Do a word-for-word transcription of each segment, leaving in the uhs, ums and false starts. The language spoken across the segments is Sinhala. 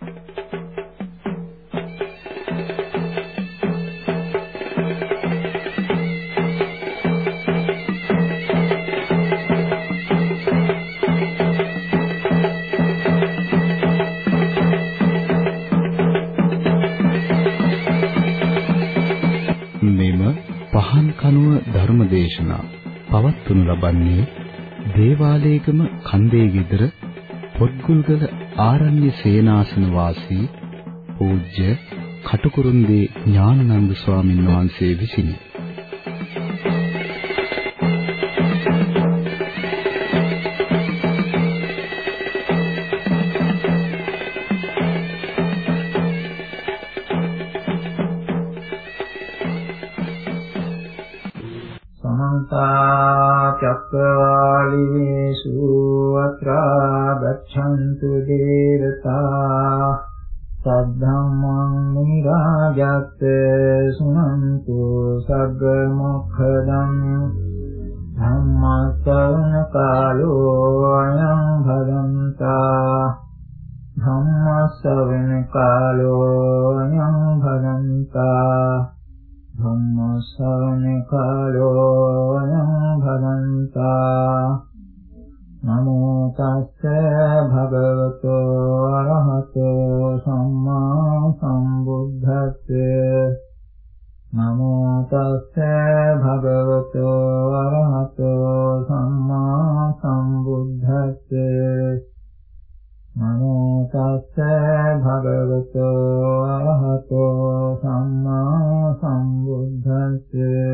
ධර්මදේශනා පවත්වනු ලබන්නේ දේවාලේගම කන්දේ ගෙදර පොත්ගුල්ගල ආරණ්‍ය සේනාසන වාසී පූජ්‍ය කටුකුරුන්දී ඥානানন্দ ස්වාමීන් වහන්සේ විසිනි. චක්කවාලේසු අත්‍රා ගච්ඡන්තු දේවතා සද්ධම්මං මුනි රාජත් සුනන්තු සග්ග මොක්ඛදං ධම්මස්සවන කාලෝ අයං භදන්තා ධම්මස්සවන කාලෝ අයං භදන්තා ධම්මස්සවන කාලෝ අයං භදන්තා නමෝ තස්ස භගවතෝ අරහතෝ සම්මා සම්බුද්දස්ස නමෝ තස්ස භගවතෝ අරහතෝ සම්මා සම්බුද්දස්ස නමෝ තස්ස භගවතෝ අරහතෝ සම්මා සම්බුද්දස්ස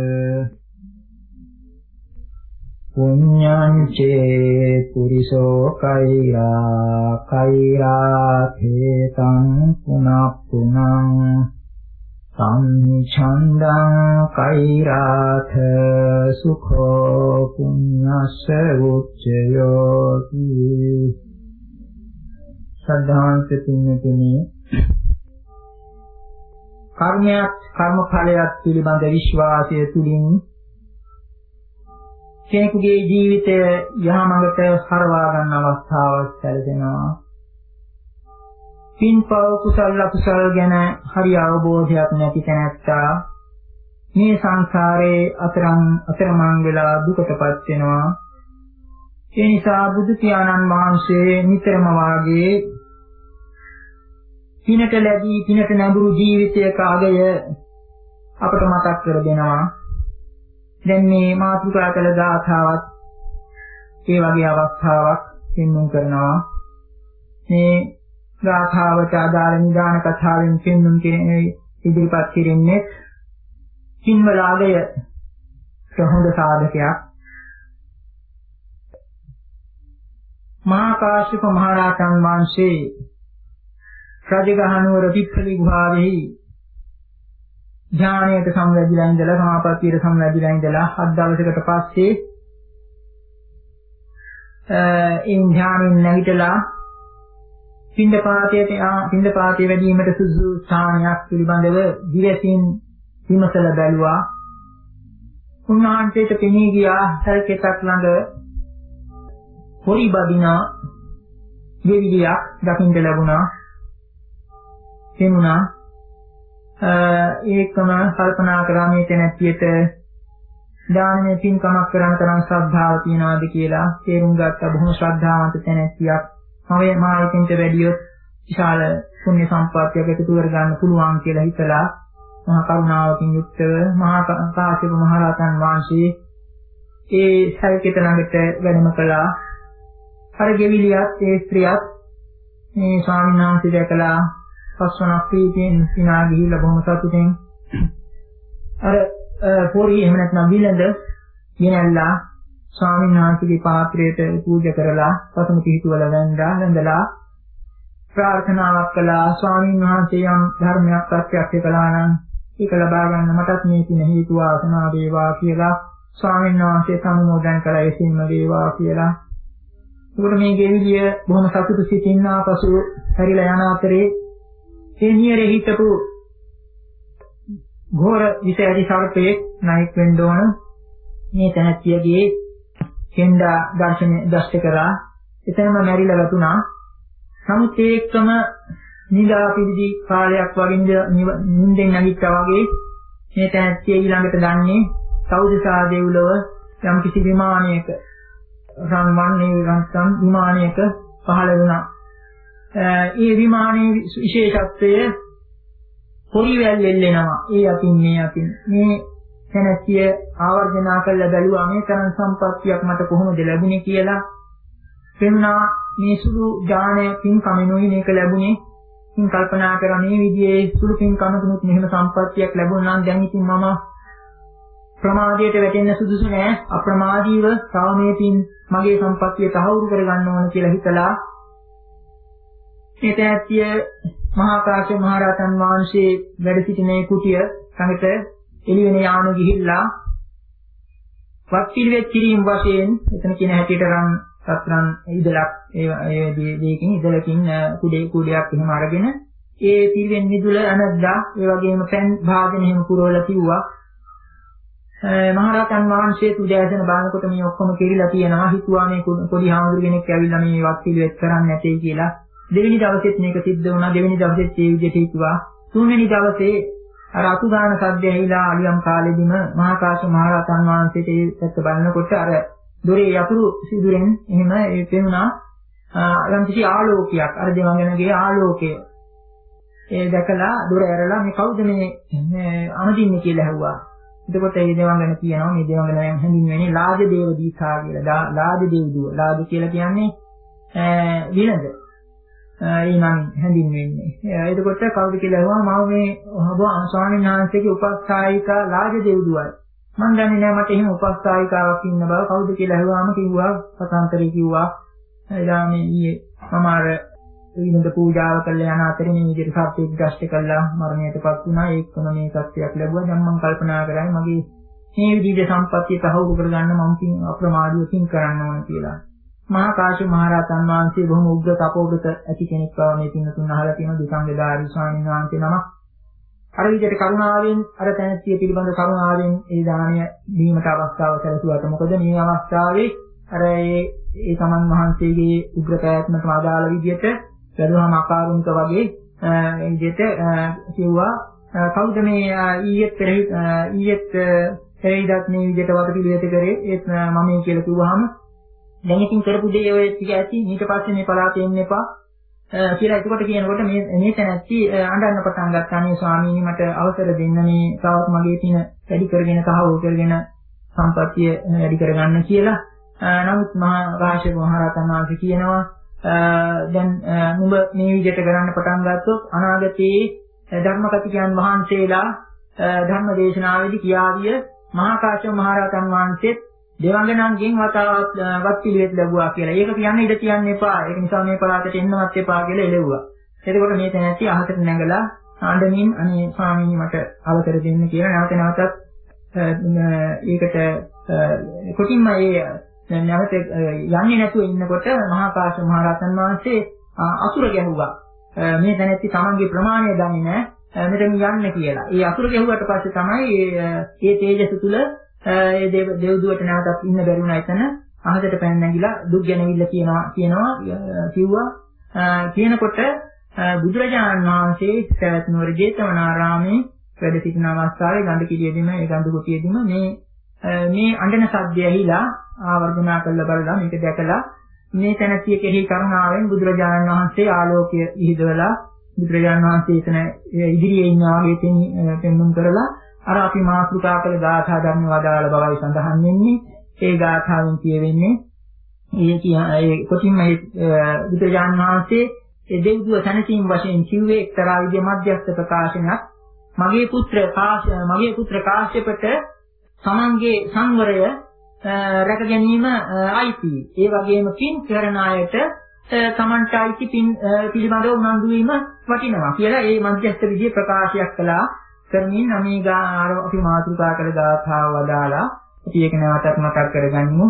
පුඤ්ඤං චේ පුරිසෝ කෛරා කෛරා තේතං පුනප්පුනං සම්නිඡන්දං කෛරාථ සුඛෝ පුඤ්ඤස්ස උච්චයෝති. ශ්‍රද්ධාන්ත පින්තුනි, කර්මයක් කර්මඵලයක් පිළිබඳ විශ්වාසය තුලින් කෙනෙකුගේ ජීවිතය යහමඟට හරවා ගන්න අවස්ථාවක් සැලසෙනවා. පින්පව් කුසල අකුසල ගැන හරි අවබෝධයක් නැති තැනැත්තා මේ සංසාරේ අතරන් අතරමං වෙලා දුකටපත් වෙනවා. ඒ නිසා බුදු පියාණන් වහන්සේ නිතරම වාගේ පිනට ලැබී පිනට නැඹුරු ජීවිතයක අගය අපට මතක් කර දෙනවා. දැන් මේ මාතෘකා කළ ගාථාවත් ඒ වගේ අවස්ථාවක් පෙන්වුම් කරනවා. මේ ගාථාවට අදාළ නිදාන කතාවෙන් පෙන්වුම් කෙරෙන්නේ ඉදිරිපත් කිරීමේ කින්වල අගය හොඳ සාධකයක්. මහා කාශ්‍යප මහ රහතන් වහන්සේ රජගහනුවර පිප්පලි ගුහාවෙහි ඥානයට සම්වැදිලා ඉඳලා සමාපත්තියට සම්වැදිලා ඉඳලා හත් දවසකට පස්සේ ඒ ඥානෙන් නැගිටලා පින්දපාතයට පින්දපාතයේ වැඩිවීමට සුදුසු ස්ථානයක් පිළිබඳව දිවසින් විමසලා බැලුවා. උන්වහන්සේට පෙනී ගියා සල්කෙතක් ළඟ පොරි බදිනා දෙවිලියක් දකින්න ලැබුණා. එමුණා ඒකම කල්පනා කරා මේ තැනැත්තියට දානමය පින්කමක් කරන තරම් ශ්‍රද්ධාව තියනවාද කියලා තේරුම් ගත්තා. බොහොම ශ්‍රද්ධාවන්ත තැනැත්තියක්. මම මායිකින්ට වැඩියොත් විශාල පුණ්‍ය සම්පත්තියක් එකතු කර ගන්න පුළුවන් කියලා හිතලා මහා කරුණාවකින් යුක්තව මහා කාශ්‍යප මහ රහතන් වහන්සේ ඒ සල්කෙත ළඟට වැඩම කළා. අර ගෙවිලියත් ඒ ස්ත්‍රියත් මේ ස්වාමීන් වහන්සේ දැකලා පස්වනක් ප්‍රීතියෙන් සිනා ගිහිල්ලා බොහොම සතුටින් අර පොරි එහෙම නැත්නම් විලඳ ගෙනල්ලා ස්වාමීන් වහන්සේගේ පාත්‍රයට පූජා කරලා පසුම පිහිටුවල වැඳලා වැඳලා ප්‍රාර්ථනාවක් කළා. ස්වාමීන් වහන්සේ යම් ධර්මයක් ප්‍රත්‍යක්ෂ කළා නම් ඒක ලබා ගන්න මටත් මේ කින හේතු වාසනා වේවා කියලා ස්වාමීන් වහන්සේ සම්මෝදන් කළා. එසේම වේවා කියලා. උගල මේ ගෙවිලිය බොහොම සතුටු සිතින් ආපසු හැරිලා යන අතරේ ඒ නියරේ හිටපු ඝෝර විසැරි සර්පයේ නායක වෙන්න ඕන මේ තැනැත්තියගේ කෙන්ඩා දර්ශන දෂ්ට කරා. එතනම මැරිලා වැටුණා. නමුත් ඒකම නිදා පිළිදි කාලයක් වගේ නිින්දෙන් නැගිට්ටා වගේ මේ තැනැත්තිය ඊළඟට දන්නේ සෞදසා දෙව්ලොව යම් කිසි විමානයක රන්වන්නේ රන්සම් විමානයක පහළ වුණා. ඒ විමානයේ විශේෂත්වය පොරිවැල් වෙල්ලෙනවා. ඒ අතින් මේ අතින් මේ තැනැත්තිය ආවර්ජනා කළ බැලුවා මේ තරම් සම්පත්තියක් මට කොහොමද ලැබුණේ කියලා. පෙන්නා මේ සුළු ඥානය පින්කමිනුයි මේක ලැබුණේ. ඉතින් කල්පනා කරා මේ විදිහේ සුළු පින්කමකුත් මෙහෙම සම්පත්තියක් ලැබුණා නම් දැන් ඉතින් මම ප්‍රමාදයට වැටෙන්න සුදුසු නෑ. අප්‍රමාදීව තව මේ පින් මගේ සම්පත්තිය තහවුරු කරගන්න ඕන කියලා හිතලා මේ තැනැත්තිය මහා කාශ්‍යප මහ රහතන් වහන්සේ වැඩ සිටින මේ කුටිය ළඟට එළිවෙන යානු ගිහිල්ලා වත් පිළිවෙත් කිරීම වශයෙන් එතන කියන හැටියට රන් සතරන් ඉදලක් ඒ දෙයකින් ඉදලකින් කුඩේ කුඩයක් එහෙම අරගෙන ඒ පිළිවෙන් මිදුල අනද්දා ඒ වගේම පෙන් භාජන එහෙම පුරවලා කිව්වා. මහරහතන් වහන්සේ උදෑසන බානකොට මේ ඔක්කොම කෙරිලා තියෙනවා. හිතුවා මේ පොඩි හාමුදුරු කෙනෙක් ඇවිල්ලා මේ වත් පිළිවෙත් කරන්නේ නැtei කියලා. දෙවෙනි දවසෙත් මේක සිද්ධ වුණා. දෙවෙනි දවසෙත් මේ විදිහට හිතුවා. තුන්වෙනි දවසේ අර අතුගාන සද්ද ඇහිලා අලියම් කාලෙදිම මහා කාශ්‍යප මහ රහතන් වහන්සේට ඒ පැත්ත බලනකොට අර දොරේ යතුරු සිදුරෙන් එහෙම ඒ පෙනුණා යම් කිසි ආලෝකයක්. අර දෙවඟනගේ ආලෝකය. ඒ දැකලා දොර ඇරලා මේ කවුද මේ අමදින්නේ කියලා ඇහුවා. එතකොට මේ දෙවඟන කියනවා මේ දෙවඟනයන් හැඳින්වෙන්නේ ලාජ දේව දීකා කියලා. ලාජ දේවදුව. ලාජ කියලා කියන්නේ විනද. ඒ නම් හැඳින්වෙන්නේ. එතකොට කවුද කියලා අහුවා මම මේ ස්වාමීන් වහන්සේගේ උපස්ථායිකා ලාජ දේවදුවයි. මම දන්නේ නැහැ මට එහෙම උපස්ථායිකාවක් ඉන්න බව. කවුද කියලා අහුවාම කිව්වා පතාන්තරේ කිව්වා. එදා මේ ඊයේ මම අර විනද පූජාව කළා යන අතරේ මේ විදිහට සත්‍යයක් දැස්ට කළා මරණයටපත් වුණා. ඒකම මේ සත්‍යයක් ලැබුවා. දැන් මම කල්පනා කරා මගේ මේ විදිහේ සම්පත්තිය තහවුරු කරගන්න මම කින් අප්‍රමාදීව කින් කරන්න ඕන කියලා. මහා කාශ්‍යප මහ රහතන් වහන්සේ බොහොම උග්‍ර තපෝගත ඇති කෙනෙක් බව මේ පින්නතුන් අහලා තියෙනවා. දිසංගදාරි ස්වාමීන් වහන්සේ නමක්. අර විදිහට කරුණාවෙන් අර තැනැත්තිය පිළිබඳ කරුණාවෙන් ඒ දානය දීමට අවස්ථාව සැලසුවාට මොකද මේ අවස්ථාවේ අර ඒ ඒ තමන් වහන්සේගේ උග්‍ර ප්‍රයත්නට අදාළ විදිහට දරුවම අකාරුණික වගේ ඒ විදිහට කිව්වා කවුද මේ ඊයේත් පෙරහි ඊයේත් පෙරහිදත් මේ විදිහට වට පිළිවෙත කරේ ඒත් මම මේ කියලා කිව්වහම දැන් ඉතින් කරපු දේ ඔය ටික ඇති ඊට පස්සේ මේ පලාතේ එන්න එපා කියලා එතකොට කියනකොට මේ මේ තැනැත්ති අඬන්න පටන් ගත්තා. නේ ස්වාමීනි මට අවසර දෙන්න මේ තවත් මගේ තින වැඩි කරගෙන තහවුරු කරගෙන සම්පත්තිය වැඩි කරගන්න කියලා. නමුත් මහා කාශ්‍යප මහ රහතන් වහන්සේ කියනවා දැන් නුඹ මේ විදිහට කරන්න පටන් ගත්තොත් අනාගතයේ ධර්මකතිකයන් වහන්සේලා ධර්ම දේශනාවේදී කියාවිය මහා කාශ්‍යප මහ රහතන් වහන්සේ දෙවඟනන්ගෙන් වතාවත් වත් පිළිවෙත් ලැබුවා කියලා. ඒක කියන්නේ ඉඳ කියන්න එපා. ඒක නිසා මේ පළාතට එන්නවත් එපා කියලා එළෙව්වා. එතකොට මේ තැනැත්ති අහසට නැගලා ආඬමින් අනේ ස්වාමීනි මට අවසර දෙන්න කියලා නැවත නැවතත් ඒකට කොටින්ම ඒ නැවත යන්නේ නැතුව ඉන්නකොට මහා කාශ්‍යප මහ රහතන් වහන්සේ අසුර ගැහුවා. මේ තැනැත්ති තමන්ගේ ප්‍රමාණය දන්නේ නැහැ මෙතන යන්න කියලා. ඒ අසුර ගැහුවට පස්සේ තමයි මේ තේජස තුල ඒ දේව දෙව්දුවට නැවතත් ඉන්න බැරි වුණා. එතන අහසට පැන නැගිලා දුක් ගැනවිල්ල කියනවා කියනවා කිව්වා. කියනකොට බුදුරජාණන් වහන්සේ සවැත් නුවර ජේතවනාරාමේ වැඩ සිටින අවස්ථාවේ ගඳ කිරියෙදිම ඒ ගඳ කොටියෙදිම මේ මේ අඬන සද්දය ඇහිලා ආවර්ජනා කළ බලලා මේක දැකලා මේ තැනැත්තිය කෙරෙහි කරුණාවෙන් බුදුරජාණන් වහන්සේ ආලෝකය ඉහිදවලා බුදුරජාණන් වහන්සේ එතන ඉදිරියේ ඉන්න ආගේ පෙන්වුම් කරලා අර අපි මාතෘකා කළ ගාථා ධර්ම වදාළ බවයි සඳහන් වෙන්නේ. ඒ ගාථාවෙන් කියවෙන්නේ ඒ ඒ කොටින්ම මේ බුදුරජාණන් වහන්සේ ඒ දෙව්දුව සැනසීම වශයෙන් කිව්වේ එක්තරා විදිය මධ්‍යස්ථ ප්‍රකාශනයක්. මගේ පුත්‍ර කාශ්‍යප මගේ පුත්‍ර කාශ්‍යපට තමන්ගේ සංවරය රැක ගැනීම අයිති. ඒ වගේම පින් කරන අයට තමන්ට අයිති පින් පිළිබඳව උනන්දු වීම වටිනවා කියලා ඒ මධ්‍යස්ථ විදිය ප්‍රකාශයක් කළා. කරමින් අමීගා අපි මාතෘකා කළ ගාථාව වදාලා අපි ඒක නැවතත් මතක් කරගනිමු.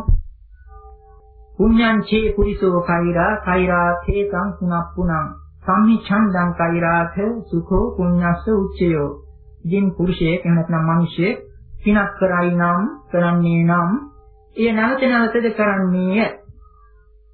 පුඤ්ඤං චේ පුරිසෝ කෛරා කෛරාථේ සංසුනප්පුණං සම්හි ඡන්දං කෛරාථ සුඛෝ පුඤ්ඤස්ස උච්චයෝ. ජීන් පුරුෂයෙක් නැත්නම් මිනිසෙක් පිනක් කරයි නම් කරන්නේ නම් එය නැවත නැවතද කරන්නේය.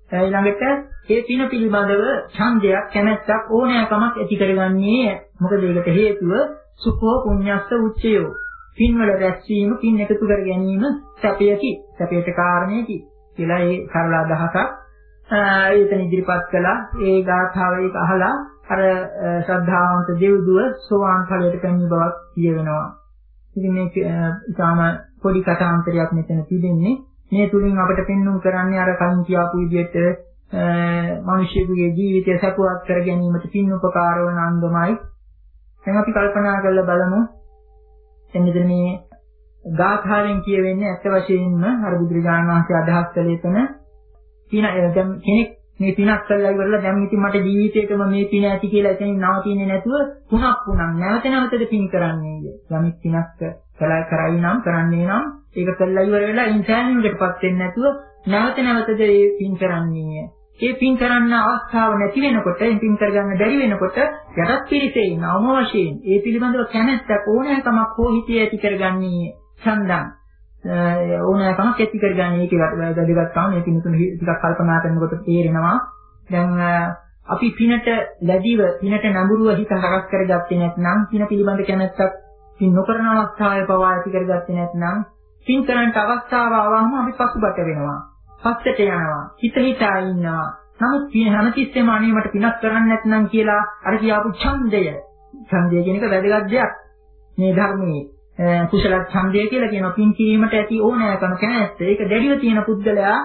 ඊළඟට ඒ පින පිළිබඳව ඡන්දයක් කැමැත්තක් ඕනෑකමක් ඇති කරගන්නේ. මොකද ඒකට හේතුව සුඛෝ පුඤ්ඤස්ස උච්චයෝ. පින්වල රැස්වීම, පින් එකතු කර ගැනීම සැපයකි. සැපයට කාරණේකි කියලා ඒ සරල අදහසක් ඒතන ඉදිරිපත් කළා. ඒ ගාථාව ඒක අහලා අර ශ්‍රද්ධාවන්ත දෙව්දුව සෝවාන් ඵලයට පැමිණි බවක් කියවෙනවා. ඉතින් මේ ඉතාම පොඩි කථාන්තරයක් මෙතන තිබෙන්නේ. මේ තුලින් අපිට පෙන්වුම් කරන්නේ අර කලින් කියපු විදිහට මිනිසෙකුගේ ජීවිතය සපුවත් කර ගැනීමට පින් උපකාර වන අංගමයි. දැන් අපි කල්පනා කරලා බලමු. එන්නේ මේ ගාථාවෙන් කියවෙන්නේ ඇත්ත වශයෙන්ම අර බුදුරජාණන් වහන්සේ අදහස් කළේ තන පින දැන් කෙනෙක් මේ පිනක් කළා ඉවරලා දැන් ඉතින් මට ජීවිතේටම මේ පින ඇති කියලා එතනින් නවතින්නේ නැතුව පුනක් පුනක් නැවත නැවතද පින් කරන්නේ. යමික් පිනක් කළා කරයි නම් කරන්නේ නම් ඒක කළා ඉවර වෙලා ඉන්සෑනියකටපත් වෙන්නේ නැතුව නැවත නැවතද මේ පින් කරන්නේ. ඒ පින් කරන්න අවස්ථාව නැති වෙනකොට, පින් කරගන්න බැරි වෙනකොට යටත් පිරිසේ නවම වශයෙන් ඒ පිළිබඳව කැමැත්තක් ඕනෑකමක් හෝ හිතේ ඇති කරගන්නේ ඡන්දං. ඕනෑකමක් ඇති කරගන්නේ ඒකේ වැදගත්කම මේ පින්තුන ටිකක් කල්පනා කරනකොට තේරෙනවා. දැන් අපි පිනට ලැබිව පිනට නඹුරුව හිත හරස් කරගත්තේ නැත්නම්, පින පිළිබඳ කැමැත්තක් පින් නොකරන අවස්ථාවේ පවා ඇති කරගත්තේ නැත්නම්, පින් කරන්නට අවස්ථාව ආවම අපි පසුබට වෙනවා. පස්සට යනවා. හිත හිතා ඉන්නවා. නමුත් පින හැමතිස්සෙම අනේ මට පිනක් කරන්න නැත්නම් කියලා අර කියාපු ඡන්දය. ඡන්දය කියන එක වැදගත් දෙයක්. මේ ධර්මයේ කුසල ඡන්දය කියලා කියනවා. පින් කිරීමට ඇති ඕනෑකම කැමැත්ත. ඒක දැඩිව තියෙන පුද්ගලයා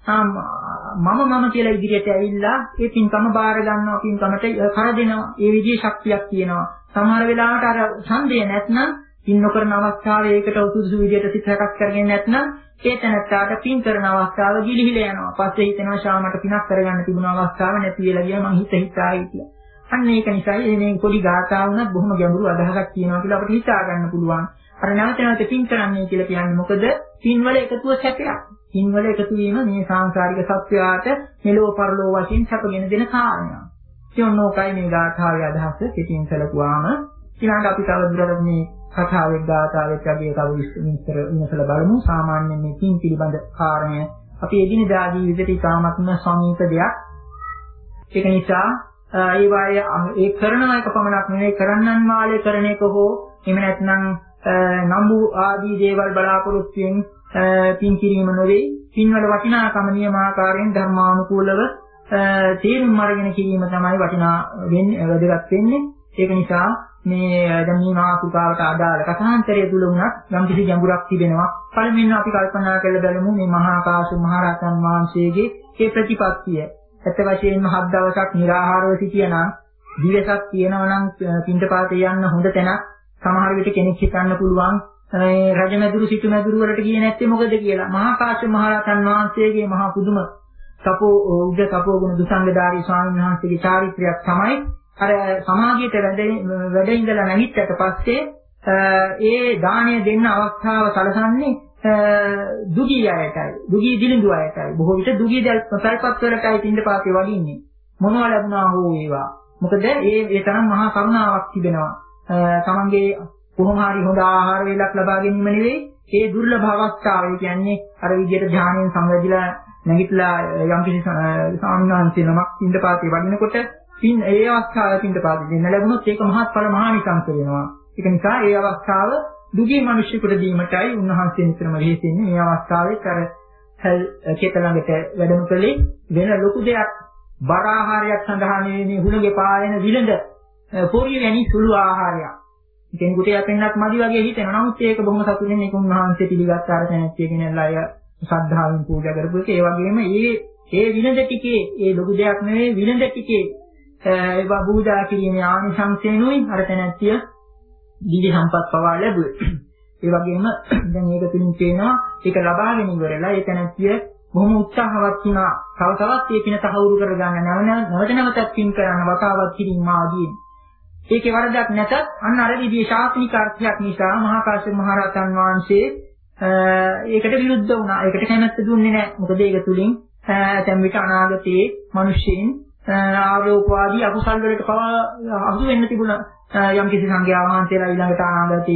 මම මම කියලා ඉදිරියට ඇවිල්ලා ඒ පින්කම බාර ගන්නවා, පින්කමට කර දෙනවා. ඒ විදිහේ ශක්තියක් තියෙනවා. සමහර වෙලාවට අර ඡන්දය නැත්නම් පින් නොකරන අවස්ථාවේ ඒකට උසුසු විදිහට සිත හැකක් කරගෙන නැත්නම් ඒ තැනට පින් කරන අවස්ථාව ගිලිහිලා යනවා. පස්සේ හිතෙනවා ශාමට පිනක් කරගන්න තිබුණ අවස්ථාව නැති වෙලා ගියා, මං හිත හිතායි කියලා. අන්න ඒක නිසායි මේ පොඩි ගාථා වුණත් බොහොම ගැඹුරු අදහසක් තියෙනවා කියලා අපිට හිතා ගන්න පුළුවන්. අර නැවත නැවත පින් කරන්නේ කියලා කියන්නේ මොකද? පින්වල එකතුව සැපයක්. පින්වල එකතු වීම මේ සාංශාරික සත්‍යයට මෙලෝ පරලෝ වශයෙන් සැපගෙන දෙන කාරණයක්. ඒ ඔන්නෝකයි මේ ගාථාවේ අදහස පිටින් සැලකුවාම. ඊළඟට අපි තවදුරටත් මේ කතාවේ ගාථාවෙත් අපි තව විස්තර විමසලා බලමු. සාමාන්‍යයෙන් මේ පින් පිළිබඳ කාරණය අපි එදිනෙදා ජීවිතේ ඉතාමත්ම සමීප දෙයක්. ඒක නිසා ඒ වායේ ඒ කරන එක පමණක් නෙවෙයි, කරන්නන් වාලේ කරන එක හෝ එහෙම නැත්නම් නම්බු ආදී දේවල් බලාපොරොත්තුෙන් පින් කිරීම නොවේ. පින්වල වටිනාකම නියමාකාරයෙන් ධර්මානුකූලව තේරුම් අරගෙන කිරීම තමයි වටිනා වෙන්නේ, වැදගත් වෙන්නේ. ඒක නිසා මේ දැන් මේ මාතෘකාවට අදාළ කථාන්තරය තුල උනත් යම් කිසි ගැඹුරක් තිබෙනවා. පළමුවෙන් අපි කල්පනා කරලා බලමු මේ මහා කාශ්‍යප මහ රහතන් වහන්සේගේ මේ ප්‍රතිපත්තිය. ඇත්ත වශයෙන්ම හත් දවසක් निराහාරව සිටියනම්, දිවසක් තියෙනවා නම් පින්ඩපාතේ යන්න හොඳ තැනක්. සමහර විට කෙනෙක් හිතන්න පුළුවන් මේ රජමැදුරු සිටුමැදුරු වලට ගියේ නැත්තේ මොකද කියලා. මහා කාශ්‍යප මහ රහතන් වහන්සේගේ මහා පුදුම තපෝ උද්ද තපෝ ගුණ දුසංගධාරී ස්වාමීන් වහන්සේගේ චාරිත්‍රයක් තමයි අර සමාජයට වැඩ ඉඳලා නැගිට්ටට පස්සේ ඒ දාණය දෙන්න අවස්ථාව සැලසන්නේ දුගී අයටයි, දුගී දිලිඳු අයටයි. බොහෝ විට දුගී තල්පත් වලටයි පින්ඩපාතේ වඩින්නේ. මොනවා ලැබුණා හෝ ඒවා. මොකද ඒ ඒ තරම් මහා කරුණාවක් තිබෙනවා. තමන්ගේ කොහොම හරි හොඳ ආහාර වේලක් ලබා ගැනීම නෙවෙයි, ඒ දුර්ලභ අවස්ථාව. ඒ කියන්නේ අර විදියට ධානයෙන් සංවැදිලා නැගිටලා යම් කිසි ස්වාමීන් වහන්සේ නමක් පින්ඩපාතේ වඩිනකොට පින් ඒ අවස්ථාවේ පින්ඩපාතේ දෙන්න ලැබුණොත් ඒක මහත්ඵල මහානිසංස වෙනවා. ඒක නිසා ඒ අවස්ථාව දුගී මිනිසෙකුට දීමටයි උන්වහන්සේ නිතරම වෙහෙසෙන්නේ. මේ අවස්ථාවේ අර හල් කෙත ළඟට වැඩම කළේ වෙන ලොකු දෙයක් බර ආහාරයක් සඳහා නෙවෙයි, හුළඟේ පායන විලඳ පොරිය වැනි සුළු ආහාරයක්. කෙනෙකුට යපෙන්නක් මදි වගේ හිතෙනවා. නමුත් ඒක බොහොම සතුටින් ඒක උන්වහන්සේ පිළිගත් අර තැනැත්තිය කෙනෙක්ලා අය ශ්‍රද්ධාවෙන් පූජා කරපු එක. ඒ වගේම මේ ඒ විලඳ ටිකේ ඒ ලොකු දෙයක් නෙවෙයි, විලඳ ටිකේ ඒවා පූජා කිරීමේ ආනිසංසයෙන්ුයි අර තැනැත්තිය දිවි සම්පත් පවා ලැබුවේ. ඒ වගේම දැන් මේක තුලින් පේනවා ඒක ලබාගෙන ඉවරලා ඒ තැනැත්තිය බොහොම උත්සාහවත් වුණා. තව තවත් මේ පින තහවුරු කරගන්න නැවත නැවතත් පින් කරන්න වතාවක් කිරීම ආදී. ඒකේ වරදක් නැතත් අන්න අර විදිහේ ශාස්ත්‍රීය අර්ථයක් නිසා මහා කාශ්‍යප මහ රහතන් වහන්සේ ඒකට විරුද්ධ වුණා. ඒකට කැමැත්ත දුන්නේ නැහැ. මොකද ඒක තුලින් දැන් විට අනාගතයේ මිනිස්සුන් ආරෝපවාදී අකුසල් වලට පවා අහු වෙන්න තිබුණා. යම් කිසි සංඝයා වහන්සේලා ඊළඟට අනාගතයේ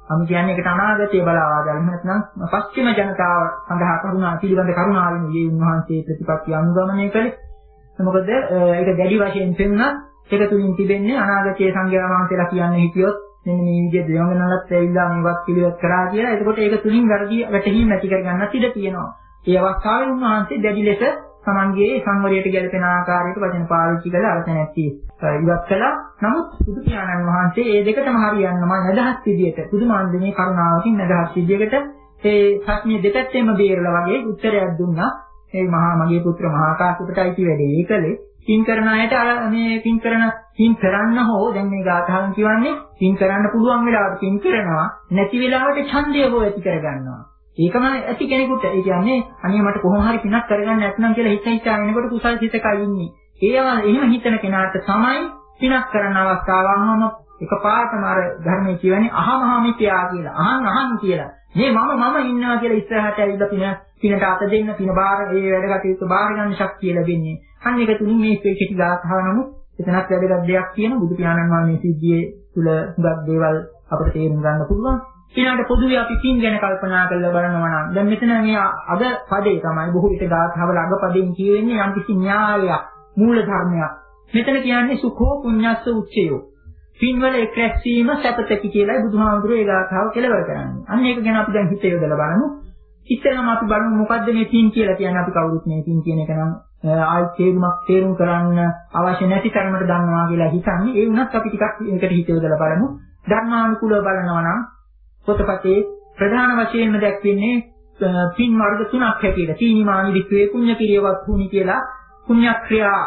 අපි කියන්නේ ඒකට අනාගතය බලාවා ගන්න නැත්නම් පස්චිම ජනතාව සඳහා කරුණා පිළිබඳ කරුණාවෙන් මේ උන්වහන්සේ ප්‍රතිපත්ති අනුගමනය කළේ. මොකද ඒක දැඩි වශයෙන් පෙන්වනත් ඒක තුලින් තිබෙන්නේ අනාගතයේ සංඝයා වහන්සේලා කියන්නේ හිටියොත් මෙන්න මේ විදිහට දෙවඟනලත් ඇවිල්ලා මේවත් පිළිවෙත් කරා කියලා. එතකොට ඒක තුලින් වැඩි වැටහීම් ඇති කරගන්නත් ඉඩ තියෙනවා. ඒ අවස්ථාවේ උන්වහන්සේ දැඩි ලෙස තමන්ගේ සංවරයට ගැලපෙන ආකාරයට වචන පාවිච්චි කරලා අරගෙන ඇති ඉවත් කළා. නමුත් බුදු පියාණන් වහන්සේ මේ දෙකටම හරියන්නම නැදහස් විදියට පුදුමාන්දමේ කරුණාවකින් නැදහස් විදියකට ඒ ප්‍රශ්නේ දෙපැත්තෙම බේරලා වගේ උත්තරයක් දුන්නා. ඒ මහා මගේ පුත්‍ර මහා කාශ්‍යපට අයිති වැඩේ ඒකලේ පින් කරන අයට මේ පින් කරන පින් කරන්න හෝ දැන් මේ ගාථාවෙන් කියවන්නේ පින් කරන්න පුළුවන් වෙලාවට පින් කරනවා නැති වෙලාවට ඡන්දය හෝ ඇති කරගන්නවා. ඒකම ඇති කෙනෙකුට ඒ කියන්නේ අනේ මට කොහොම හරි පිනක් කරගන්න නැත්නම් කියලා හිත හිතා එනකොට කුසල් සිතකයි ඉන්නේ. ඒව එහෙම හිතන කෙනාට තමයි පිනක් කරන්න අවස්ථාවම එකපාරටම අර ධර්මයේ කියවන්නේ අහමහමිතයා කියලා. අහන් අහන් කියලා. මේ මම මම ඉන්නවා කියලා ඉස්සරහට ඇවිල්ලා පින පිනට අත දෙන්න පින බාර ඒ වැඩ කටයුතු බාර ගන්න ශක්තිය ලැබෙන්නේ. අන්න ඒක තුලින් මේ කෙටි ගාථාව නමුත් එතනක් වැදගත් දෙයක් කියන බුදු පියාණන් වහන්සේ සිද්ධියේ තුල හුඟක් දේවල් අපිට තේරුම් ගන්න පුළුවන්. ඊළඟට පොදුවේ අපි පින් ගැන කල්පනා කරලා බලනවා නම් දැන් මෙතන මේ අග පදේ තමයි බොහෝ විට ගාථාවල අග පදයෙන් කියවෙන්නේ යම් කිසි න්‍යායයක් මූල ධර්මයක්. මෙතන කියන්නේ සුඛෝ පුඤ්ඤස්ස උච්චයෝ. පින්වල එක් රැස්වීම සැපතකි කියලායි බුදුහාමුදුරුවෝ ඒ ගාථාව කෙලවර කරන්නේ. අන්න ඒක ගැන අපි දැන් හිත යොදලා බලමු. ඉතින්ම අපි බලමු මොකද්ද මේ පින් කියලා කියන්නේ. අපි කවුරුත් මේ පින් කියන එක නම් ආයි තේරුමක් තේරුම් කරන්න අවශ්‍ය නැති තරමට දන්නවා කියලා හිතන්නේ. ඒ වුණත් අපි ටිකක් ඒකට හිත යොදලා බලමු. ධර්මානුකූලව බලනවා නම් පොතපතේ ප්‍රධාන වශයෙන්ම දැක්වෙන්නේ පින් වර්ග තුනක් හැටියට. තීනිමානි වික්‍රේ පුණ්‍ය කිරියවත් භූමි කියලා පුණ්‍ය ක්‍රියා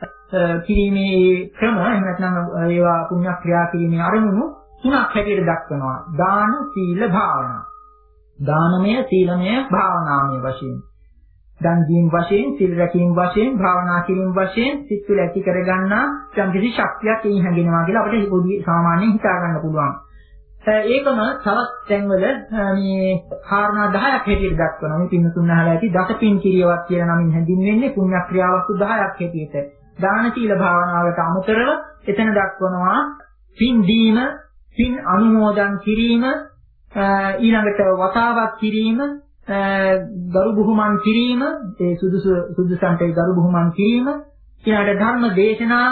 කිරීමේ ක්‍රම එහෙම නැත්නම් ඒවා පුණ්‍ය ක්‍රියා කිරීමේ අරමුණු තුනක් හැටියට දක්වනවා. දාන, සීල, භාවනා. දානමය, සීලමය, භාවනාමය වශයෙන්. දන් දීම වශයෙන්, සීල රැකීම වශයෙන්, භාවනා කිරීම වශයෙන් සිත් තුළ ඇති කරගන්නා යම් කිසි ශක්තියක් එහි හැගෙනවා කියලා අපිට පොඩි සාමාන්‍යයෙන් හිතා ගන්න පුළුවන්. ඒකම තවත් තැන්වල මේ කාරණා දහයක් හැටියට දක්වනවා. මේ පින්නතුන් අහලා ඇති දස පින් කිරියවත් කියන නමින් හැඳින්වෙන්නේ පුණ්‍ය ක්‍රියාවස්තු දහයක් හැටියට. දාන සීල භාවනාවට අමතරව එතන දක්වනවා පින් දීම, පින් අනුමෝදන් කිරීම, ඊළඟට වතාවක් කිරීම, ගරු බුහුමන් කිරීම, ඒ සුදුසු සුදුසන්ට ගරු බුහුමන් කිරීම, ඊළඟට ධර්ම දේශනාව,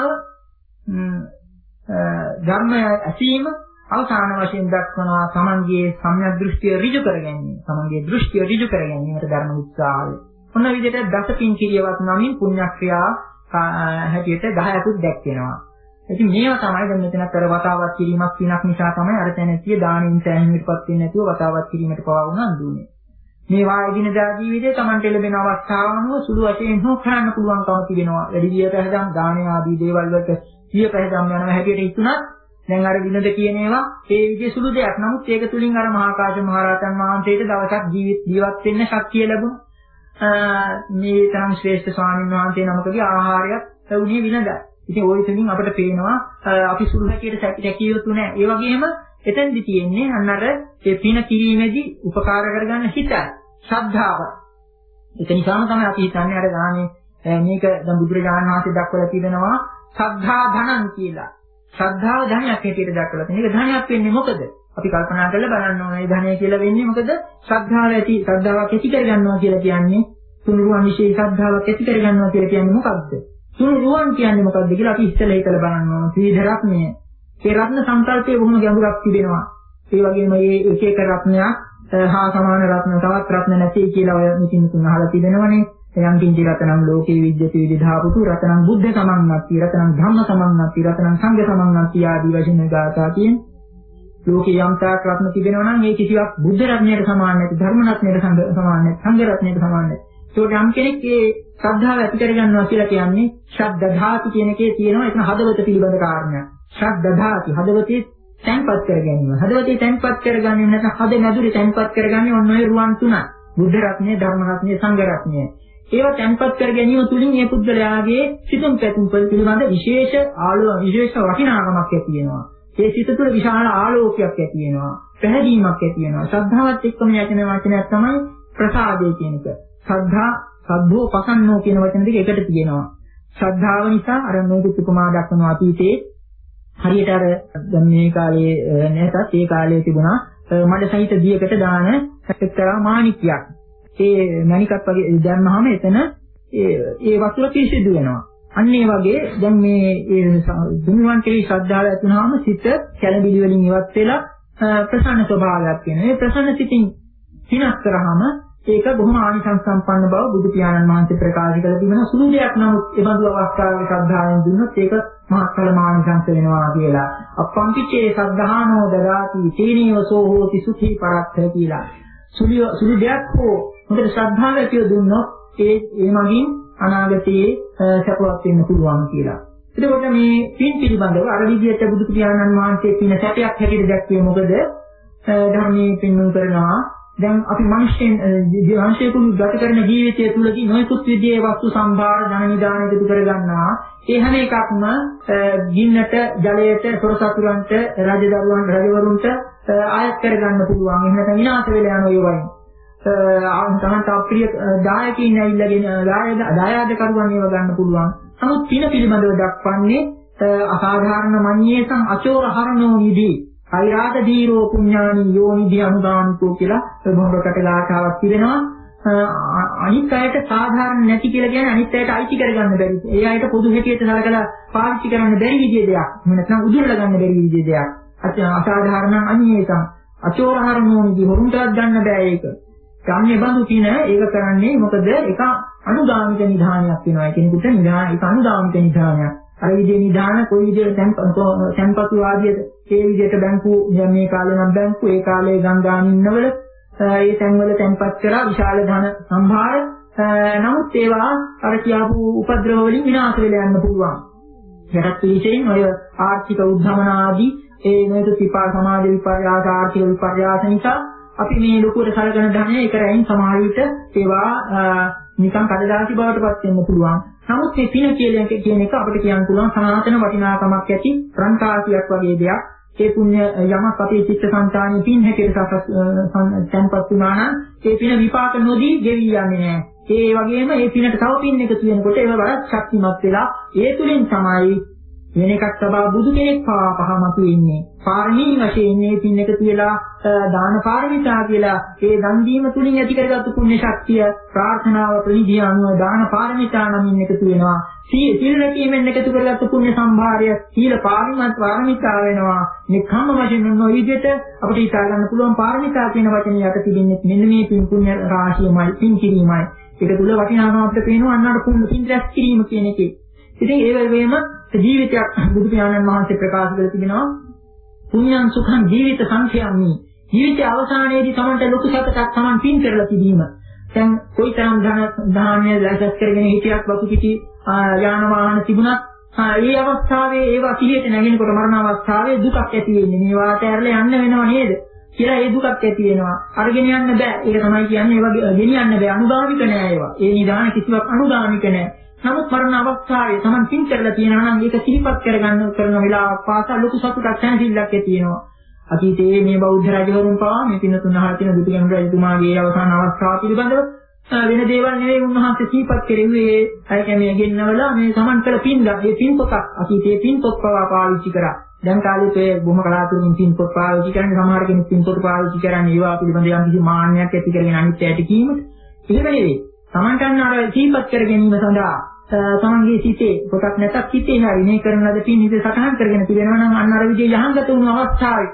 ධර්ම ඇසීම, අවසාන වශයෙන් දක්වනවා තමන්ගේ සම්‍යක් දෘෂ්ටිය ඍජු කර ගැනීම. තමන්ගේ දෘෂ්ටිය ඍජු කර ගැනීමට ධර්ම උත්සාහය. මොන විදිහට දස පින් කිරියවත් නමින් පුණ්‍ය ක්‍රියා හැටියට දහයකුත් දැක්වෙනවා. ඉතින් මේවා තමයි දැන් මෙතන කර වතාවක් කිරීමක් පිනක් නිසා තමයි අර තැනැත්තිය දානින් සෑහීමකටපත් වෙන්නේ නැතුව වතාවක් කිරීමට පවා උනන්දු වෙන්නේ. මේවා එදිනදා ජීවිතේ Tamanට ලැබෙන අවස්ථාවන්ව සුළු වශයෙන් හෝ කරන්න පුළුවන්කම තිබෙනවා. වැඩි විදියට හදම් දාන ආදී දේවල් වලට සිය පැහැදම් යනවා හැටියට හිතුණත් දැන් අර විනද කියන ඒවා ඒ විදිහේ සුළු දෙයක්. නමුත් ඒක තුලින් අර මහා කාශ්‍යප මහ රහතන් වහන්සේට දවසක් ජීවිත ජීවත් වෙන්න ශක්තිය ලැබුණා. මේ තරම් ශ්‍රේෂ්ඨ ස්වාමීන් වහන්සේ නමකගේ ආහාරයක් ලැබුණේ විනදා. ඉතින් ওই තුලින් අපිට පේනවා අපි සුළු හැටියට සැකකිය යුතු නෑ. ඒ වගේම එතෙන්දි තියෙන්නේ අන්න අර ඒ පින කිරීමේදී උපකාර කරගන්න හිත, ශ්‍රද්ධාව. ඒක නිසාම තමයි අපි හිතන්නේ අර ගානේ මේක දැන් බුදුරජාණන් වහන්සේ දක්වලා තිබෙනවා ශ්‍රද්ධා ධනං කියලා. ශ්‍රද්ධාව ධනයක් හැටියට දක්වලා තියෙනවා. ඒක ධනයක් වෙන්නේ මොකද? අපි කල්පනා කරලා බලන්න ඕනේ මේ ධනය කියලා වෙන්නේ මොකද? ශ්‍රද්ධාව ඇති ශ්‍රද්ධාවක් ඇති කරගන්නවා කියලා කියන්නේ තුනුරුවන් විශේෂ ශ්‍රද්ධාවක් ඇති කරගන්නවා කියලා කියන්නේ මොකක්ද? තුනුරුවන් කියන්නේ මොකක්ද කියලා අපි ඉස්සෙල්ලා හිතලා බලන්න ඕනේ. ත්‍රිවිධ රත්නය. ඒ රත්න සංකල්පයේ බොහොම ගැඹුරක් තිබෙනවා. ඒ වගේම මේ එක එක රත්නයක් හා සමාන රත්න තවත් රත්න නැති කියලා ඔය මෙතින් තුන අහලා තිබෙනවනේ. එයන් කිංචි රතනං ලෝකේ විද්‍යති විදිධාපුතු රතනං බුද්ධ සමන්නත්ති රතනං ධම්ම සමන්නත්ති රතනං සංඝ සමන්නත්ති ආදී වශයෙන් ගාථා තියෙන ලෝකේ යම් තාක් රත්න තිබෙනවා නම් ඒ කිසිවක් බුද්ධ රත්නයට සමාන නැති ධර්ම රත්නයට සමාන නැති සංඝ රත්නයට සමාන නැති. ඒකට යම් කෙනෙක් ඒ ශ්‍රද්ධාව ඇති කරගන්නවා කියලා කියන්නේ ශ්‍රද්ධාධාති කියන එකේ තියෙනවා ඒක හදවත පිළිබඳ කාරණයක්. ශ්‍රද්ධාධාති හදවතේ තැන්පත් කර ගැනීම. හදවතේ තැන්පත් කරගන්නේ නැත්නම් හද නැදුරේ තැන්පත් කරගන්නේ ඔන්න ඔය රුවන් තුනක්. බුද්ධ රත්නය, ධර්ම රත්නය, සංඝ රත්නය. ඒවා තැන්පත් කර ගැනීම තුළින් මේ පුද්ගලයාගේ සිතුම් පැතුම් පිළිබඳ විශේෂ ආලෝක විශේෂ වටිනාකමක් ඇති වෙනවා. ඒ සිත තුළ විශාල ආලෝකයක් ඇති වෙනවා. පැහැදීමක් ඇති වෙනවා. ශ්‍රද්ධාවත් එක්කම යටින වචනයක් තමයි ප්‍රසාදය කියන එක. ශ්‍රද්ධා, සද්ධෝ, පසන්නෝ කියන වචන දෙක එකට තියෙනවා. ශ්‍රද්ධාව නිසා අර නෝදුත් උපමා දක්වන අතීතයේ හරියට අර දැන් මේ කාලේ නැතත් ඒ කාලේ තිබුණා මඩ සහිත දියකට දාන එක්තරා මාණික්යක්. ඒ මණිකක් වගේ දැම්මහම එතන ඒ ඒ වතුර පිරිසිදු වෙනවා. අන්න ඒ වගේ දැන් මේ දුනුවන් කෙරෙහි ශ්‍රද්ධාව ඇති වුනහම සිත කැළඹිලි වලින් ඉවත් වෙලා ප්‍රසන්න ස්වභාවයක් වෙනවා. මේ ප්‍රසන්න සිතින් සිනස් කරාම ඒක බොහොම ආනිසංස සම්පන්න බව බුදු පියාණන් වහන්සේ ප්‍රකාශ කළ තිබෙනවා. සුළු දෙයක් නමුත් ඒ බඳු අවස්ථාවක ශ්‍රද්ධාවෙන් දුන්නොත් ඒක මහත්ඵල මානිසංස වෙනවා කියලා. අප්පම්පිච්චේ සද්ධානෝ දදාති තේනේව සෝ හෝති සුඛී පරත්ථ කියලා. සුළු සුළු දෙයක් හෝ හොඳට ශ්‍රද්ධාව ඇතිව දුන්නොත් ඒ ඒ මගින් අනාගතයේ සපවත් වෙන්න පුළුවන් කියලා. එතකොට මේ පින් පිළිබඳව අර විදිහට බුදු පියාණන් වහන්සේ පින සැපයක් හැටියට දැක්වේ මොකද ධර්මයේ පින්නුම් කරනවා. දැන් අපි මිනිස්යෙන් මිනිසෙකුන් ගත කරන ජීවිතය තුළදී නොයෙකුත් විදිහේ වස්තු සම්භාර ධන නිදාන එකතු කරගන්නවා. ඒ හැම එකක්ම ගින්නට, ජලයට, සොරසතුරන්ට, රජදරුවන්, රජවරුන්ට ආයත් කරගන්න පුළුවන්. එහෙම නැත්නම් විනාශ වෙලා යන ඒවායින්. තමන්ට අප්‍රිය දායකයින් ඇවිල්ලාගෙන දායාද කරුවන් ඒව ගන්න පුළුවන්. නමුත් පින පිළිබඳව දක්වන්නේ අසාධාරණ මඤ්ඤේසං අචෝර හරණෝ නිදී කෛරාද දීරෝ පුඤ්ඤානි යෝනිදී අනුදානිකෝ කියලා බොහොමකට ගාථාවක් තිබෙනවා. අනිත් අයට සාධාරණ නැති කියලා කියන්නේ අනිත් අයට අයිති කරගන්න බැරි. ඒ අයට පොදු හැටියට සලකලා පාවිච්චි කරන්න බැරි විදිහේ දෙයක්. එහෙම නැත්නම් උදුරලා ගන්න බැරි විදිහේ දෙයක්. අසාධාරණ අඤ්ඤේසං අචෝර හරණෝ නිදී හොරුන්ටවත් ගන්න බෑ ඒක. ගාම්‍ය බඳු කියන ඒක කරන්නේ මොකද ඒක අනුදාමික නිධානයක් වෙනවා. කෙනෙකුට නිධාන ඒක අනුදාමික නිධානයක්. අර විදිහේ නිධාන කොයි විදිහට තැන්පතු ආදියට ඒ විදිහට බැංකු මේ කාලේ නම් බැංකු ඒ කාලේ ගංගානින්නවල ඒ තැන්වල තැන්පත් කරලා විශාල ධන සම්භාර නමුත් ඒවා අර කියපු උපද්‍රව වලින් විනාශ වෙලා යන්න පුළුවන්. යටත් විශේෂයෙන් ඔය ආර්ථික උද්ධමන ආදී ඒ නේද පිපා සමාජ විපර්යාස ආර්ථික විපර්යාස නිසා අපි මේ ලොකුවට සලකන ධනය ඒක රැයින් සමහර විට ඒවා නිකන් කඩදාසි බවට පත් වෙන්න පුළුවන්. නමුත් මේ පින කියලා කියන එක අපිට කියන්න පුළුවන් සනාතන වටිනාකමක් ඇති ප්‍රන්තාසියක් වගේ දෙයක්. ඒ පුණ්‍ය යමක් අපේ චිත්තසංතානයේ පින් හැටියට සම්පත් වුණා නම් ඒ පින විපාක නොදී ගෙවි යන්නේ නැහැ. ඒ වගේම ඒ පිනට තව පින් එකතු වෙනකොට ඒව වඩා ශක්තිමත් වෙලා ඒ තුලින් තමයි වෙන එකක් තබා බුදු කෙනෙක් පහමතු වෙන්නේ. පාරමී වශයෙන් මේ පින් එකතු වෙලා දාන පාරමිතා කියලා ඒ දන් දීම තුලින් ඇති කරගත්තු පුණ්‍ය ශක්තිය ප්‍රාර්ථනාව ප්‍රතිදී අනුව දාන පාරමිතා නමින් එකතු වෙනවා. සීල රැකීමෙන් එකතු කරගත්තු පුණ්‍ය සම්භාරය සීල පාරමිත පාරමිතා වෙනවා. මේ කම්ම වශයෙන් නො විදිහට අපිට හිතා ගන්න පුළුවන් පාරමිතා කියන වචනේ යට තිබෙන්නේ මෙන්න මේ පින් පුණ්‍ය රාශියමයි පින් කිරීමයි. ඒක තුල වටිනාකම අපිට පේනවා අන්නකට පුණ්‍ය පින් රැස් කිරීම කියන එකේ. ඉතින් ඒ වගේම ජීවිතයක් බුදු පියාණන් වහන්සේ ප්‍රකාශ කළ තිබෙනවා පුණ්‍යං සුඛං ජීවිත සංඛ්‍යාමි. ජීවිතයේ අවසානයේදී Tamanට ලොකු සතුටක් Taman පින් කරලා තිබීම. දැන් කොයිතරම් ධන ධාන්‍ය දැසස් කරගෙන හිටියක් වතු පිටි යාන වාහන තිබුණත් ඒ අවස්ථාවේ ඒවා පිළිහෙට නැගෙනකොට මරණ අවස්ථාවේ දුකක් ඇති වෙන්නේ. මේවාට ඇරලා යන්න වෙනව නේද? කියලා ඒ දුකක් ඇති වෙනවා. අරගෙන යන්න බෑ. ඒක තමයි කියන්නේ ඒ වගේ ගෙනියන්න බෑ. අනුගාමික නෑ ඒවා. ඒ නිදාන කිසිවක් අනුගාමික නෑ. නමුත් මරණ අවස්ථාවේ Taman පින් කරලා තියෙනවා නම් ඒක සිහිපත් කරගන්න කරන වෙලාවක් පාසා ලොකු සතුටක් දැනෙන්නක් ඇති වෙනවා. අතීතයේ මේ බෞද්ධ රජවරුන් පවා මේ පින තුන අහලා තියෙන දුටුගැමුණු රජතුමාගේ අවසාන අවස්ථාව පිළිබඳව වෙන දේවල් නෙවෙයි උන්වහන්සේ සිහිපත් කෙරෙන්නේ අය කැමේ ගෙන්නවලා මේ Taman කළ පින්දා මේ පින් පොතක් අතීතයේ පින් පොත් පවා පාවිච්චි කරා. දැන් කාලෙත් ඒ බොහොම කලාතුරකින් පින් පොත් පාවිච්චි කරන්නේ සමහර කෙනෙක් පින් පොත් පාවිච්චි කරන්නේ ඒවා පිළිබඳව යම් කිසි මාන්නයක් ඇති කරගෙන අනිත් ඇයට කීමට. එහෙම නෙවෙයි. Tamanට අන්න අර සිහිපත් කර ගැනීම සඳහා තමන්ගේ සිතේ පොතක් නැතත් සිතේ හරි මේ කරන ලද පින් හිතේ සටහන් කරගෙන තිබෙනවා නම් අන්න අර විදිහේ යහංගත වුණු අවස්ථාවේ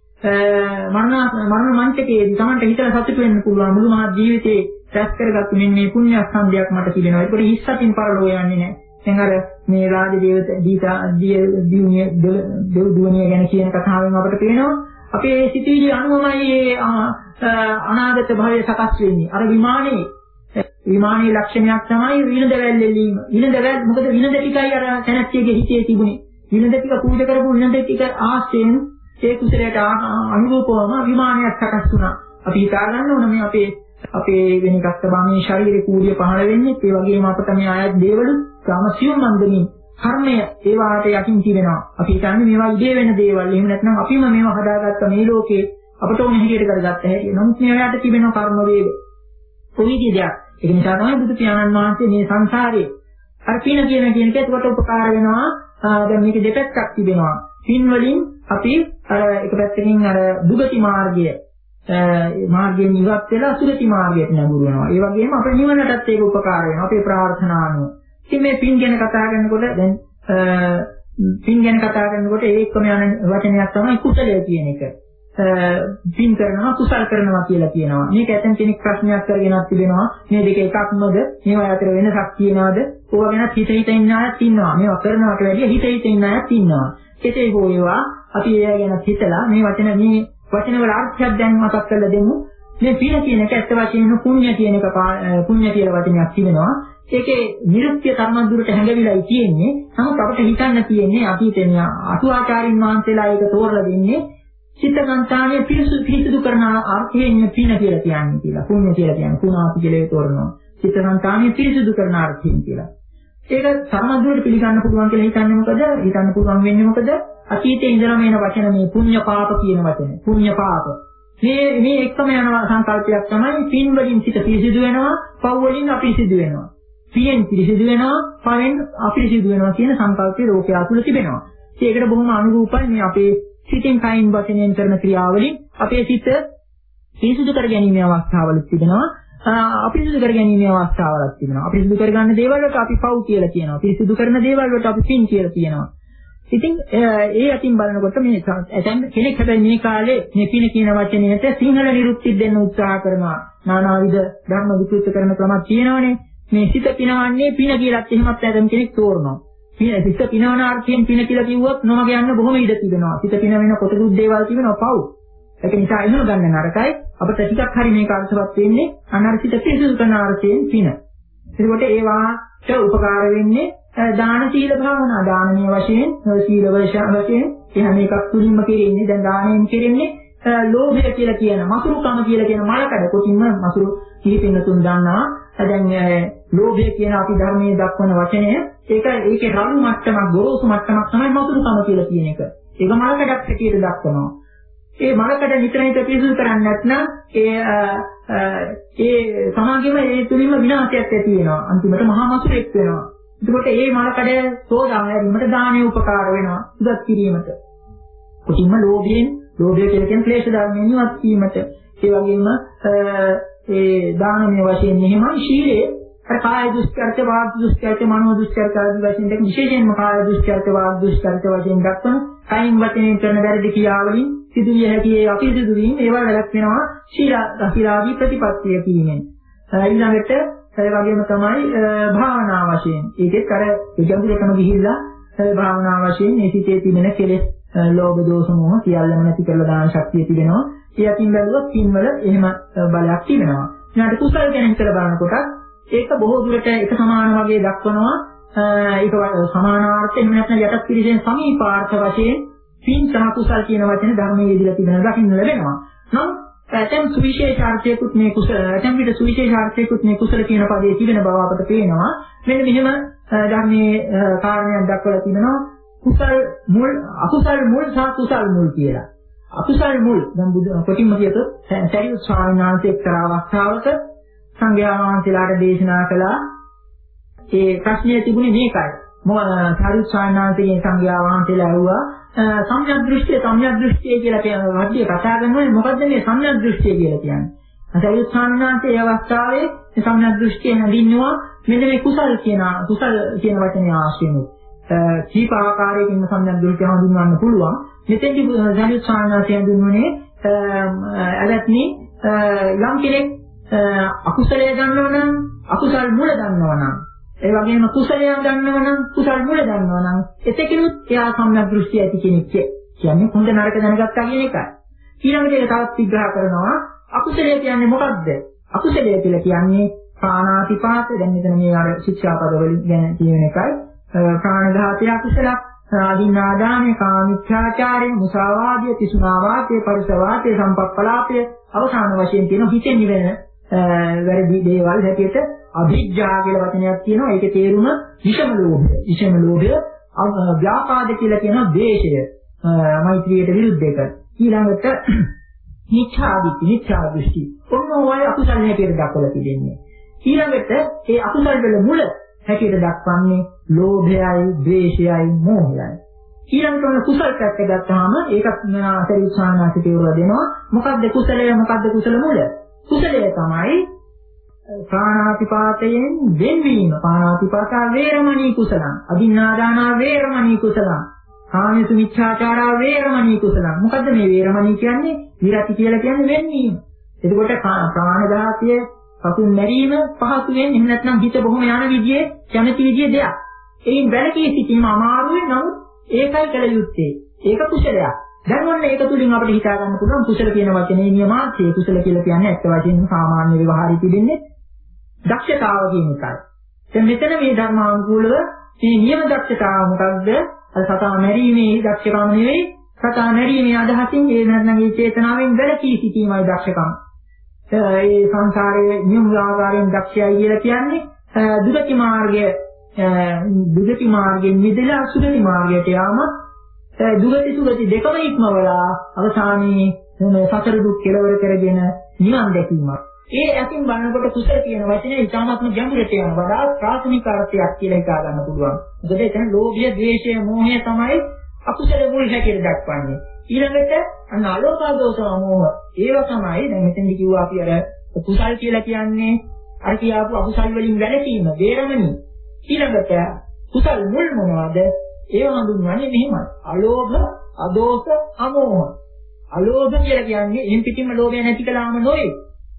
මරණ මරණ මංචකයේදී තමන්ට හිතලා සතුට වෙන්න පුළුවන් මුළු මහත් ජීවිතේ රැස් කරගත්තු මෙන්න මේ පුණ්‍ය ස්කන්ධයක් මට තිබෙනවා. ඒකට හිස්සකින් පරලෝ යන්නේ නැහැ. දැන් අර මේ රාජ දේවත දීතා දියුණිය දෙව් දුවනිය ගැන කියන කතාවෙන් අපිට පේනවා අපේ සිතිවිලි අනුවමයි අනාගත භවය සකස් වෙන්නේ. අර විමානයේ විමානයේ ලක්ෂණයක් තමයි විනද වැල්ලෙලීම. විනද වැල් මොකද විනද ටිකයි අර තැනැත්තියගේ හිතේ තිබුණේ. විනද ටික පූජා කරපු විනද ටික ආශ්‍රයෙන් ඒ කුසලයට අනුරූපවම විමානයක් සකස් වුණා. අපි හිතා ගන්න ඕන මේ අපේ අපේ වෙන එකක් තමයි මේ ශරීරේ කූඩිය පහළ වෙන්නේ. ඒ වගේම අපට මේ ආයත් දේවලු සාමසියුම් මන්දමින් කර්මය ඒ වාට යකින් තිබෙනවා. අපි හිතන්නේ මේවා ඉදේ වෙන දේවල්. එහෙම නැත්නම් අපිම මේවා හදාගත්ත මේ ලෝකේ අපට ඕන හැටියට කරගත්ත හැටි. නමුත් මේවාට තිබෙන කර්ම වේග. කොයිද දෙයක්. ඒක නිසා තමයි බුදු පියාණන් වහන්සේ මේ සංසාරේ අර පින කියන කියන එක ඒකට උපකාර වෙනවා. දැන් මේක දෙපැත්තක් තිබෙනවා. පින් වලින් අපි අර එක පැත්තකින් අර දුගති මාර්ගය මාර්ගයෙන් ඉවත් වෙලා සුගති මාර්ගයට නැඹුරු වෙනවා. ඒ වගේම අපේ නිවනටත් ඒක උපකාර වෙනවා. අපේ ප්‍රාර්ථනානුව. ඉතින් මේ පින් ගැන කතා කරනකොට දැන් පින් ගැන කතා කරනකොට ඒකම යන වචනයක් තමයි කුසලය කියන එක. පින් කරනවා කුසල් කරනවා කියලා කියනවා. මේක ඇතන් කෙනෙක් ප්‍රශ්නයක් කරගෙනත් තිබෙනවා. මේ දෙක එකක්මද? මේවා අතර වෙනසක් තියනවාද? ඕවා ගැන හිත හිත ඉන්න අයත් ඉන්නවා. මේවා කරනවට වැඩිය හිත හිත ඉන්න අයත් ඉන්නවා. ඒකේ හොයවා අපි ඒ ගැන හිතලා මේ වචන මේ වචන වල අර්ථයක් දැන් මතක් කරලා දෙමු. මේ පින කියන එක ඇත්ත වශයෙන්ම පුණ්‍ය කියන එක පුණ්‍ය කියලා වචනයක් තිබෙනවා. ඒකේ නිරුක්තිය තරමද්දුරට හැඟවිලායි තියෙන්නේ. නමුත් අපිට හිතන්න තියෙන්නේ අපි තේන අටුවාචාරින් වහන්සේලා ඒක තෝරලා දෙන්නේ චිත්තකාන්තාවේ පිරිසුදු පිරිසුදු කරන අර්ථයෙන් පින කියලා කියන්නේ කියලා. පුණ්‍ය කියලා කියන්නේ පුණාති කියලා තෝරනවා. චිත්තකාන්තාවේ පිරිසුදු කරන අර්ථයෙන් කියලා. ඒක තරමද්දුරට පිළිගන්න පුළුවන් කියලා හිතන්නේ මොකද? හිතන්න පුළුවන් වෙන්නේ මොකද? අතීතයේ ඉඳලා මේන වචන මේ පුණ්‍ය පාප කියන වචන. පුණ්‍ය පාප. මේ මේ එකම යන සංකල්පයක් තමයි පින් වලින් සිත පිරිසිදු වෙනවා, පව් වලින් අපිරිසිදු වෙනවා. පියෙන් පිරිසිදු වෙනවා, පවෙන් අපිරිසිදු වෙනවා කියන සංකල්පය ලෝකයා තුල තිබෙනවා. ඒකට බොහොම අනුරූපයි මේ අපේ සිතෙන් කයින් වචනෙන් කරන ක්‍රියාවලින් අපේ සිත පිරිසිදු කර ගැනීමේ අවස්ථාවලුත් තිබෙනවා. අපිරිසිදු කර ගැනීමේ අවස්ථාවලක් තිබෙනවා. අපිරිසිදු කර ගන්න දේවල් වලට අපි පව් කියලා කියනවා. පිරිසිදු කරන දේවල් වලට අපි පින් කියලා කියනවා. ඉතින් ඒ අතින් බලනකොට මේ ඇතැම් කෙනෙක් හැබැයි මේ කාලේ මේ පින කියන වචනයට සිංහල නිරුක්ති දෙන්න උත්සාහ කරනවා. නානාවිද ධර්ම විකෘත කරන ක්‍රමයක් තියෙනවනේ. මේ සිත පිනවන්නේ පින කියලාත් එහෙමත් ඇතැම් කෙනෙක් තෝරනවා. සිත පිනවන අර්ථයෙන් පින කියලා කිව්වොත් නොමග යන්න බොහොම ඉඩ තිබෙනවා. සිත පින වෙන කොටසුත් දේවල් තිබෙනවා පව්. ඒක නිසා එහෙම ගන්න නරකයි. අපිට ටිකක් හරි මේක අර්ථවත් වෙන්නේ අනාර සිත පිරිසුදු කරන අර්ථයෙන් පින. ඒකට ඒවාට උපකාර වෙන්නේ දාන සීල භාවනා. දානමය වශයෙන් සීල වශයෙන් එහෙම එකක් තුලින්ම කෙරෙන්නේ. දැන් දාණයෙන් කෙරෙන්නේ ලෝභය කියලා කියන මසුරුකම කියලා කියන මලකඩ කොටින්ම මසුරු කීපෙන්න තුන් දන්නවා. දැන් ලෝභය කියන අපි ධර්මයේ දක්වන වචනය ඒක ඒකේ රළු මට්ටමක් ගොරෝසු මට්ටමක් තමයි මසුරුකම කියලා කියන එක. ඒක මලකඩක් හැටියට දක්වනවා. ඒ මලකඩ නිතර නිතර පිරිසුදු කරන්නේ නැත්නම් ඒ ඒ සමාගයේම ඒ තුලින්ම විනාශයක් ඇති වෙනවා. අන්තිමට මහා මසුරෙක් වෙනවා. එතකොට මේ මලකඩ සෝදා හැරීමට දානය උපකාර වෙනවා. සුදත් කිරීමට. කොටින්ම ලෝභයෙන් ලෝභය කියලා කියන ක්ලේශ ධර්මයෙන් ඉවත් වීමට. ඒ වගේම ඒ දානමය වශයෙන් මෙහෙමයි ශීලයේ අර කාය දුස්චර්ත වාග් දුස්චර්ත මනෝ දුස්චර්ත ආදී වශයෙන් දෙක විශේෂයෙන්ම කාය දුස්චර්ත වාග් දුස්චර්ත වශයෙන් දක්වන කයින් වචනෙන් කරන වැරදි ක්‍රියාවලින් සිදුවිය හැකි ඒ අපිරිසුදු වීම ඒවා වැළැක් වෙනවා ශීලා දහිරාදී ප්‍රතිපත්තිය කියමින්. ඊළඟට ඒ වගේම තමයි භාවනා වශයෙන්. ඒකෙත් අර ගැඹුරටම ගිහිල්ලා භාවනා වශයෙන් මේ සිතේ තිබෙන කෙලෙස් ලෝභ දෝෂ මොහ සියල්ලම නැති කරලා දාන ශක්තිය තිබෙනවා. ඒ අතින් බැලුවොත් පින්වල එහෙම බලයක් තිබෙනවා. ඊළඟට කුසල ගැන හිතලා බලනකොට ඒක බොහෝ දුරට එක සමාන වගේ දක්වනවා. ඒක සමානාර්ථ එහෙම නැත්නම් යටත් පිළිසෙන් සමීපාර්ථ වශයෙන් පින් සහ කුසල කියන වචන ධර්මයේ යෙදලා තිබෙන දකින්න ලැබෙනවා. නම් ඇතම් සුවිශේෂාර්ථයකුත් මේ කුසල ඇතම් පිට සුවිශේෂාර්ථයකුත් මේ කුසල කියන පදයේ තිබෙන බව අපට පේනවා. මෙන්න මෙහෙම ධර්මයේ කාරණයක් දක්වලා තිබෙනවා. කුසල් මුල් අකුසල් මුල් සහ කුසල් මුල් කියලා. අකුසල් මුල් දැන් බුදු කොටින්ම කියතොත් සරියුත් ස්වාමීන් වහන්සේ එක්තරා අවස්ථාවක සංඝයා වහන්සේලාට දේශනා කළා. ඒ ප්‍රශ්නය තිබුණේ මේකයි. මොකද සරියුත් ස්වාමීන් වහන්සේගෙන් සංඝයා වහන්සේලා ඇහුවා සම්‍යක් දෘෂ්ටිය සම්‍යක් දෘෂ්ටිය කියලා කියන වචනේ කතා කරනකොට මොකද්ද මේ සම්‍යක් දෘෂ්ටිය කියලා කියන්නේ? සරියුත් ස්වාමීන් වහන්සේ ඒ අවස්ථාවේ මේ සම්‍යක් දෘෂ්ටිය හැඳින්වුවා මෙන්න මේ කුසල් කියන කුසල් කියන වචනේ ආශ්‍රයෙන්. කීප ආකාරයකින් සම්‍යක් දෘෂ්ටිය හඳුන්වන්න පුළුවන්. මෙතෙන්දී සරියුත් ස්වාමීන් වහන්සේ හඳුන්වන්නේ ඇවැත්නි යම් කෙනෙක් අකුසලය දන්නවා නම් අකුසල් මුල දන්නවා නම් ඒ වගේම කුසලයක් දන්නවා නම් කුසල් මුල දන්නවා නම් එතකිනුත් එයා සම්‍යක් දෘෂ්ටිය ඇති කෙනෙක් කියන්නේ හොඳ නරක දැනගත්තා කියන එකයි. ඊළඟට ඒක තවත් විග්‍රහ කරනවා අකුසලය කියන්නේ මොකක්ද? අකුසලය කියලා කියන්නේ ප්‍රාණාතිපාත. දැන් මෙතන මේ අර ශික්ෂාපද වලින් ගැන කියන එකයි. ප්‍රාණඝාතය අකුසලක්, ආදීනාදානය, කාමීච්ඡාචාරය, මුසාවාදය, තිසුනාවාදය, පරිසවාදය, සම්පප්පලාපය අවසාන වශයෙන් කියන හිතෙන් නිවෙන වැරදි දේවල් හැටියට අභිජ්ජා කියලා වචනයක් තියෙනවා. ඒකේ තේරුම විෂම ලෝභය. විෂම ලෝභය ව්‍යාපාද කියලා කියන ද්වේෂය. මෛත්‍රියට විරුද්ධ එක. ඊළඟට මිච්ඡාදිට්ඨි, මිච්ඡා දෘෂ්ටි. ඔන්න ඔය අකුසල හැටියට දක්වලා තිබෙන්නේ. ඊළඟට ඒ අකුසල වල මුල හැටියට දක්වන්නේ ලෝභයයි, ද්වේෂයයි, මෝහයයි. ඊළඟට ඔන්න කුසල පැත්ත ගත්තාම ඒකත් සරිසානාසිත වල දෙනවා. මොකද්ද කුසලය මොකද්ද කුසල මුල? කුසලය තමයි පාණාතිපාතයෙන් වෙන්වීම. පාණාතිපාතා වේරමණී කුසලං. අදින්නාදානා වේරමණී කුසලං. කාමසු මිච්ඡාචාරා වේරමණී කුසලං. මොකද්ද මේ වේරමණී කියන්නේ? විරති කියලා කියන්නේ වෙන්වීම. එතකොට ප්‍රාණඝාතය, පසුන් මැරීම පහසු වෙන්නේ. එහෙම නැත්නම් හිත බොහොම යන විදිහේ කැමැති විදිහේ දෙයක්. ඒයින් වැළකී සිටීම අමාරුයි. නමුත් ඒකයි කළ යුත්තේ. ඒක කුසලයක්. දැන් ඔන්න ඒක තුලින් අපිට හිතා ගන්න පුළුවන් කුසල කියන වචනේ නියමාර්ථය. කුසල කියලා කියන්නේ ඇත්ත වශයෙන්ම සාමාන්‍ය ව්‍යවහාරී තිබෙන්නේ දක්ෂතාව කියන එකයි. දැන් මෙතන මේ ධර්මානුකූලව මේ නියම දක්ෂතාව මොකක්ද? අර සතා මැරීමේ දක්ෂකම නෙවෙයි. සතා මැරීමේ අදහසින් ඒ නැත්නම් ඒ චේතනාවෙන් වැළකී සිටීමයි දක්ෂකම. ඒ සංසාරයේ නියම ආකාරයෙන් දක්ෂයයි කියලා කියන්නේ දුගති මාර්ගය දුගති මාර්ගයෙන් මිදලා සුගති මාර්ගයට යාම දුගති සුගති දෙකම ඉක්මවලා අවසානයේ සතර දුක් කෙලවර කරගෙන නිවන් දැකීමක්. ඒ ඇතින් බලනකොට කුසල කියන වචනේ ඉතාමත්ම ගැඹුරට යන වඩා ප්‍රාථමික අර්ථයක් කියලා හිතා ගන්න පුළුවන්. මොකද එතන ලෝභය, ද්වේෂය, මෝහය තමයි අකුසල මුල් හැටියට දක්වන්නේ. ඊළඟට අන්න අලෝභ, දෝෂ, මෝහ ඒව තමයි දැන් මෙතෙන්දි කිව්වා අපි අර කුසල් කියලා කියන්නේ අර කියාපු අකුසල් වලින් වැළකීම, වේරමණී. ඊළඟට කුසල් මුල් මොනවද? ඒව හඳුන්වන්නේ මෙහෙමයි. අලෝභ, අදෝෂ, අමෝහ. අලෝභ කියලා කියන්නේ එම් පිටින්ම ලෝභය නැති කළාම නොවේ.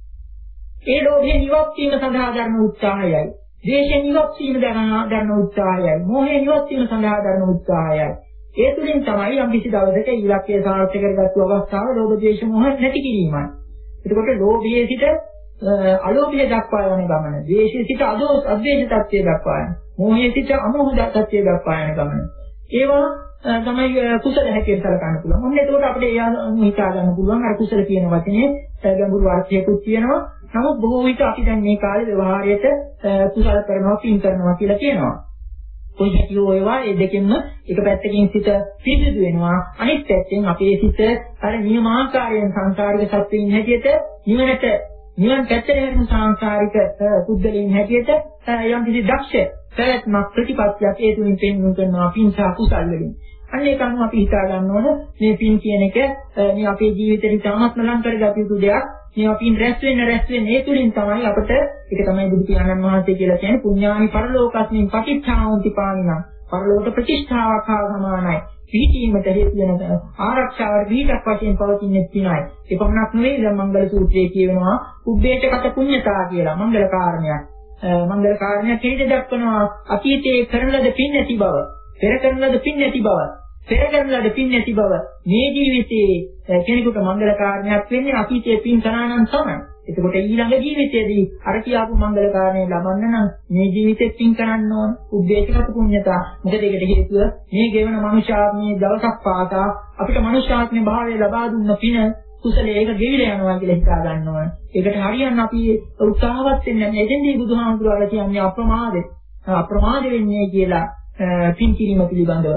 ඒ ලෝභය නිවත් වීම සඳහා දරන උත්සාහයයි. ද්වේෂය නිවත් වීම දරන උත්සාහයයි. මෝහය නිවත් වීම සඳහා දරන උත්සාහයයි. ඒ තුලින් තමයි යම් කිසි දවසක ඉලක්කය සාර්ථක කරගත්තු අවස්ථාව ලෝභ, ද්වේෂ, මෝහ නැති කිරීමයි. එතකොට ලෝභයේ සිට අලෝභය දක්වා යන ගමන, ද්වේෂයේ සිට අදෝෂ, අද්වේෂ තත්ත්වය දක්වා යන, මෝහයේ සිට අමෝහ තත්ත්වය දක්වා යන ගමන. ඒවා තමයි කුසල හැටියට සලකන්න පුළුවන්. මොන්නේ එතකොට අපිට ඒ හිතා ගන්න පුළුවන් අර කුසල කියන වචනේ ගැඹුරු අර්ථයකුත් තියෙනවා. නමුත් බොහෝ විට අපි දැන් මේ කාලේ ව්‍යවහාරයට කුසල කරනවා, පින් කරනවා කියලා කියනවා. කොහොමද ඒවා ඒ දෙකෙන්ම එක පැත්තකින් සිත පිරිසිදු වෙනවා, අනිත් පැත්තෙන් අපේ සිත අර නියමාකාරයෙන් සංසාරික සත්‍යයෙන් හැටියට නිවනට නිවන් පැත්තට හැරෙන සංසාරික පුද්ගලයන් හැටියට යම් කිසි දක්ෂ ප්‍රයත්නක් ප්‍රතිපත්තියක් ඒ තුලින් පෙන්වන්න කරනවා පින්සා කුසල් වලින්. අන්න ඒක අනුව අපි හිතා ගන්න ඕන මේ පින් කියන එක මේ අපේ ජීවිතේට ඉතාමත්ම ලං කරගත යුතු දෙයක්. මේ පින් රැස් වෙන්න රැස් වෙන්න ඒ තුලින් තමයි අපට ඒක තමයි බුදු පියාණන් වහන්සේ කියලා කියන්නේ පුඤ්ඤානි පරලෝකස්මින් පටිච්චාවන්ති පානිනා. පරලෝක ප්‍රතිෂ්ඨාවක් හා සමානයි. පිහිටීමට හේතු වෙන ආරක්ෂාවට පිහිටක් වශයෙන් පවතින්නේ තිනයි. ඒ පමණක් නෙවෙයි දැන් මංගල සූත්‍රයේ කියවෙනවා උබ්බේටකට පුඤ්ඤතා කියලා මංගල කාරණයක්. මංගල කාරණයක් හේතු දක්වනවා අතීතයේ කරන ලද පින් නැති බව, පෙර කරන ලද පින් නැති බව, පෙර කරන ලද පින් නැති බව මේ ජීවිතයේ කෙනෙකුට මංගල කාරණයක් වෙන්නේ අතීතයේ පින් කරානම් තමයි. එතකොට ඊළඟ ජීවිතයේදී අර කියාපු මංගල කාරණේ ලබන්න නම් මේ ජීවිතෙත් පින් කරන්න ඕන. උද්දේශගත පුණ්‍යතා. මොකද ඒකට හේතුව මේ ගෙවන මනුෂ්‍යාත්මයේ දවසක් පාසා අපිට මනුෂ්‍යාත්මේ භාවය ලබා දුන්න පින කුසලයේ ඒක ගෙවිලා යනවා කියලා හිතා ගන්න ඕන. ඒකට හරියන්න අපි උත්සාහවත් වෙන්න නැහැ. එතෙන්දී බුදුහාමුදුරුවෝ කියන්නේ අප්‍රමාද. අප්‍රමාද වෙන්නේ කියලා පින් කිරීම පිළිබඳව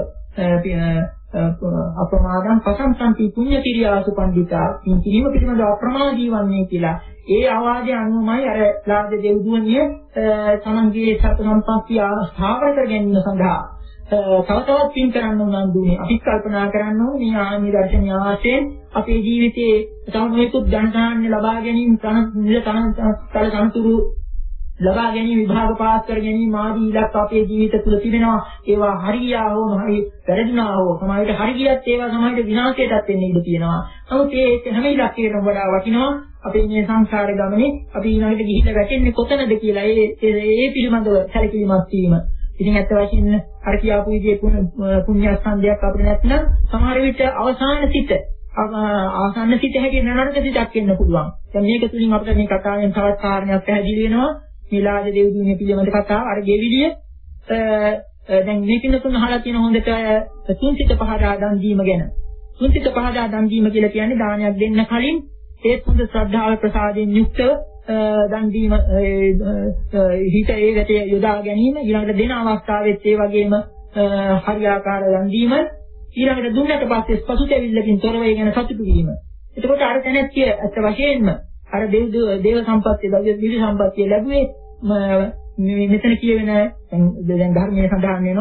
අප්‍රමාදං පසංසන්ති පුඤ්ඤ කිරියාසු පණ්ඩිතා පින් කිරීම පිළිබඳව අප්‍රමාදී වන්නේ කියලා. ඒ ආවාදයේ අනුමයි අර ලාභ දෙව්දුවනිය තමන්ගේ සත් සම්පත්තිය ස්ථාවර කර ගැනීම සඳහා තව තවත් පින් කරන්න උනන්දුනේ. අපි කල්පනා කරන්න ඕනේ මේ ආනි දර්ශනීය ආශයෙන් අපේ ජීවිතයේ තව නොයෙකුත් ධනධාන්‍ය ලබා ගැනීම තන නිල තන තනතුරු ලබා ගැනීම විභාග පාස් කර ගැනීම ආදී ඉලක්ක අපේ ජීවිත තුළ තිබෙනවා. ඒවා හරියා හෝ හරි වැරදිනා හෝ සමාජයට හරි ගියත් ඒවා සමාජයට විනාශයටත් වෙන්න ඉඩ තියෙනවා. නමුත් ඒ හැම ඉලක්කයකටම වඩා වටිනවා අපේ මේ සංසාර ගමනේ අපි ඊළඟට ගිහිල්ලා වැටෙන්නේ කොතනද කියලා ඒ ඒ පිළිබඳව සැලකිලිමත් වීම. ඉතින් ඇත්ත වශයෙන්ම අර කියාපු විදිහේ පුණ්‍යස්කන්ධයක් අපිට නැත්නම් සමහර විට අවසාන සිට ආසන්න සිට හැකි නරක සිටක් වෙන්න පුළුවන්. දැන් මේක තුලින් අපිට මේ කතාවෙන් තවත් කාරණයක් පැහැදිලි වෙනවා. මිලාද දෙව්දුනේ පිළිවෙලට කතාව අර ගෙවිලිය දැන් මේකින් තුන අහලා තියෙන හොඳට තුන්සිත පහදා දන් දීම ගැන. තුන්සිත පහදා දන් දීම කියලා කියන්නේ දානයක් දෙන්න කලින් ඒ හොඳ ශ්‍රද්ධාව ප්‍රසාදයෙන් යුක්තව දන් දීම හිත ඒකට යොදා ගැනීම ඊළඟට දෙන අවස්ථාවෙත් ඒ වගේම හරියාකාර දන් දීම ඊළඟට දුන්නට පස්සේ පසුතැවිල්ලකින් තොරව ඒ ගැන සතුටු වීම. එතකොට අර තැනැත්තිය අත් වශයෙන්ම අර දේව දේව සම්පත්තිය දිව්‍ය සම්පත්තිය ලැබුවේ මෙතන කියවෙන දැන් ධර්මයේ සඳහන් වෙනවා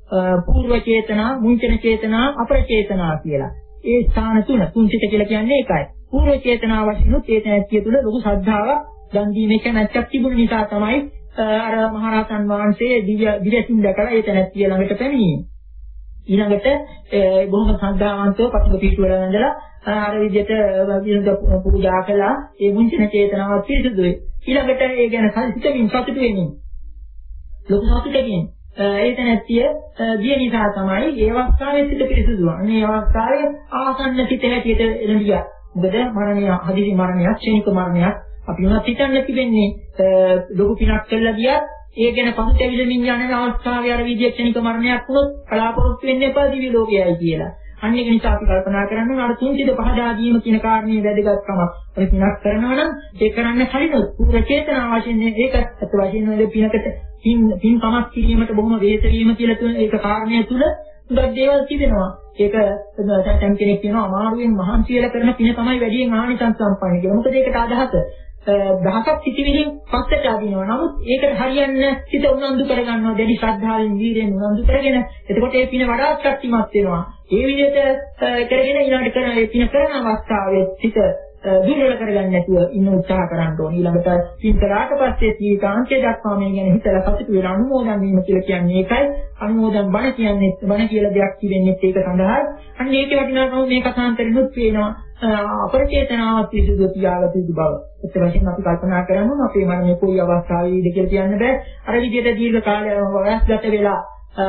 පූර්ව චේතනා, මුංචන චේතනා, අපර චේතනා කියලා. ඒ ස්ථාන තුන තුන්සිත කියලා කියන්නේ ඒකයි. පූර්ව චේතනා වශයෙන් උත් ඒ තැනැත්තිය තුළ ලොකු ශ්‍රද්ධාවක් දන් දීමේ කැමැත්තක් තිබුණ නිසා තමයි අර මහරහතන් වහන්සේ දිව්‍ය දිවසින් දැකලා ඒ තැනැත්තිය ළඟට පැමිණියේ. ඊළඟට බොහොම ශ්‍රද්ධාවන්තව පතුක පිටුවල වැඳලා අර විදිහට විරුද්ධ පූජා කළා. ඒ මුංචන චේතනාව පිරිසුදුයි. ඊළඟට ඒ ගැන සිතමින් සතුටු වෙමින් ලොකු සතුටකින් ඒ තැනැත්තිය ගිය නිසා තමයි ඒ අවස්ථාවේ සිත පිරිසුදු වුණේ. මේ අවස්ථාවේ ආසන්න සිත හැටියට එළඹියා. මොකද මරණය, හදිසි මරණයක්, ක්ෂණික මරණයක් අපි උනත් හිතන්න තිබෙන්නේ ලොකු පිනක් කළා ගියත් ඒ ගැන පසුතැවිලමින් යන අවස්ථාවේ අර විදිය ක්ෂණික මරණයක් වුණොත් බලාපොරොත්තු වෙන්න එපා දිවි ලෝකයයි කියලා. අන්න ඒක නිසා අපි කල්පනා කරන්න ඕන අර තුන්සිත පහදා දීම කියන කාරණේ වැදගත්කමක්. අපි පිනක් කරනවා නම් ඒ කරන්න කලින් පූර්ව චේතනා වශයෙන් ඒක අත් වශයෙන් ඔය පිනකට පින් පින් කමක් කිරීමට බොහොම වේස වීම කියලා තුන ඒක කාරණය තුල උඩක් දේවල් තිබෙනවා. ඒක දැන් කෙනෙක් කියනවා අමාරුවෙන් මහන්සි වෙලා කරන පින තමයි වැඩියෙන් ආනිසංස සම්පන්න කියලා. මොකද ඒකට අදහස දහසක් සිටිවිලින් පස්සට අදිනවා. නමුත් ඒකට හරියන්න සිත උනන්දු කරගන්නවා. දැඩි ශ්‍රද්ධාවෙන් වීර්යයෙන් උනන්දු කරගෙන එතකොට ඒ පින වඩාත් ශක්තිමත් වෙනවා. ඒ විදිහට කරගෙන ඊළඟට කරන ඒ පින කරන අවස්ථාවේ සිත දුර්වල කරගන්න නැතුව ඉන්න උත්සාහ කරන්න ඕනේ. ඊළඟට පින් කරාට පස්සේ සීකාන්තය දක්වා මේ ගැන හිතලා සතුටු වෙලා අනුමෝදන් වීම කියලා කියන්නේ ඒකයි. අනුමෝදන් බණ කියන්නේ බණ කියලා දෙයක් තිබෙන්නේ ඒක සඳහායි. අන්න ඒකේ වටිනාකම මේ කථාන්තරිනුත් පේනවා. අපරිචේතනාව පිසුදු තියාගත යුතු බව. ඒත් වශයෙන් අපි කල්පනා කරමු අපේ මරණය කොයි අවස්ථාවේද කියලා කියන්න බෑ. අර විදිහට දීර්ඝ කාලයක් වයස්ගත වෙලා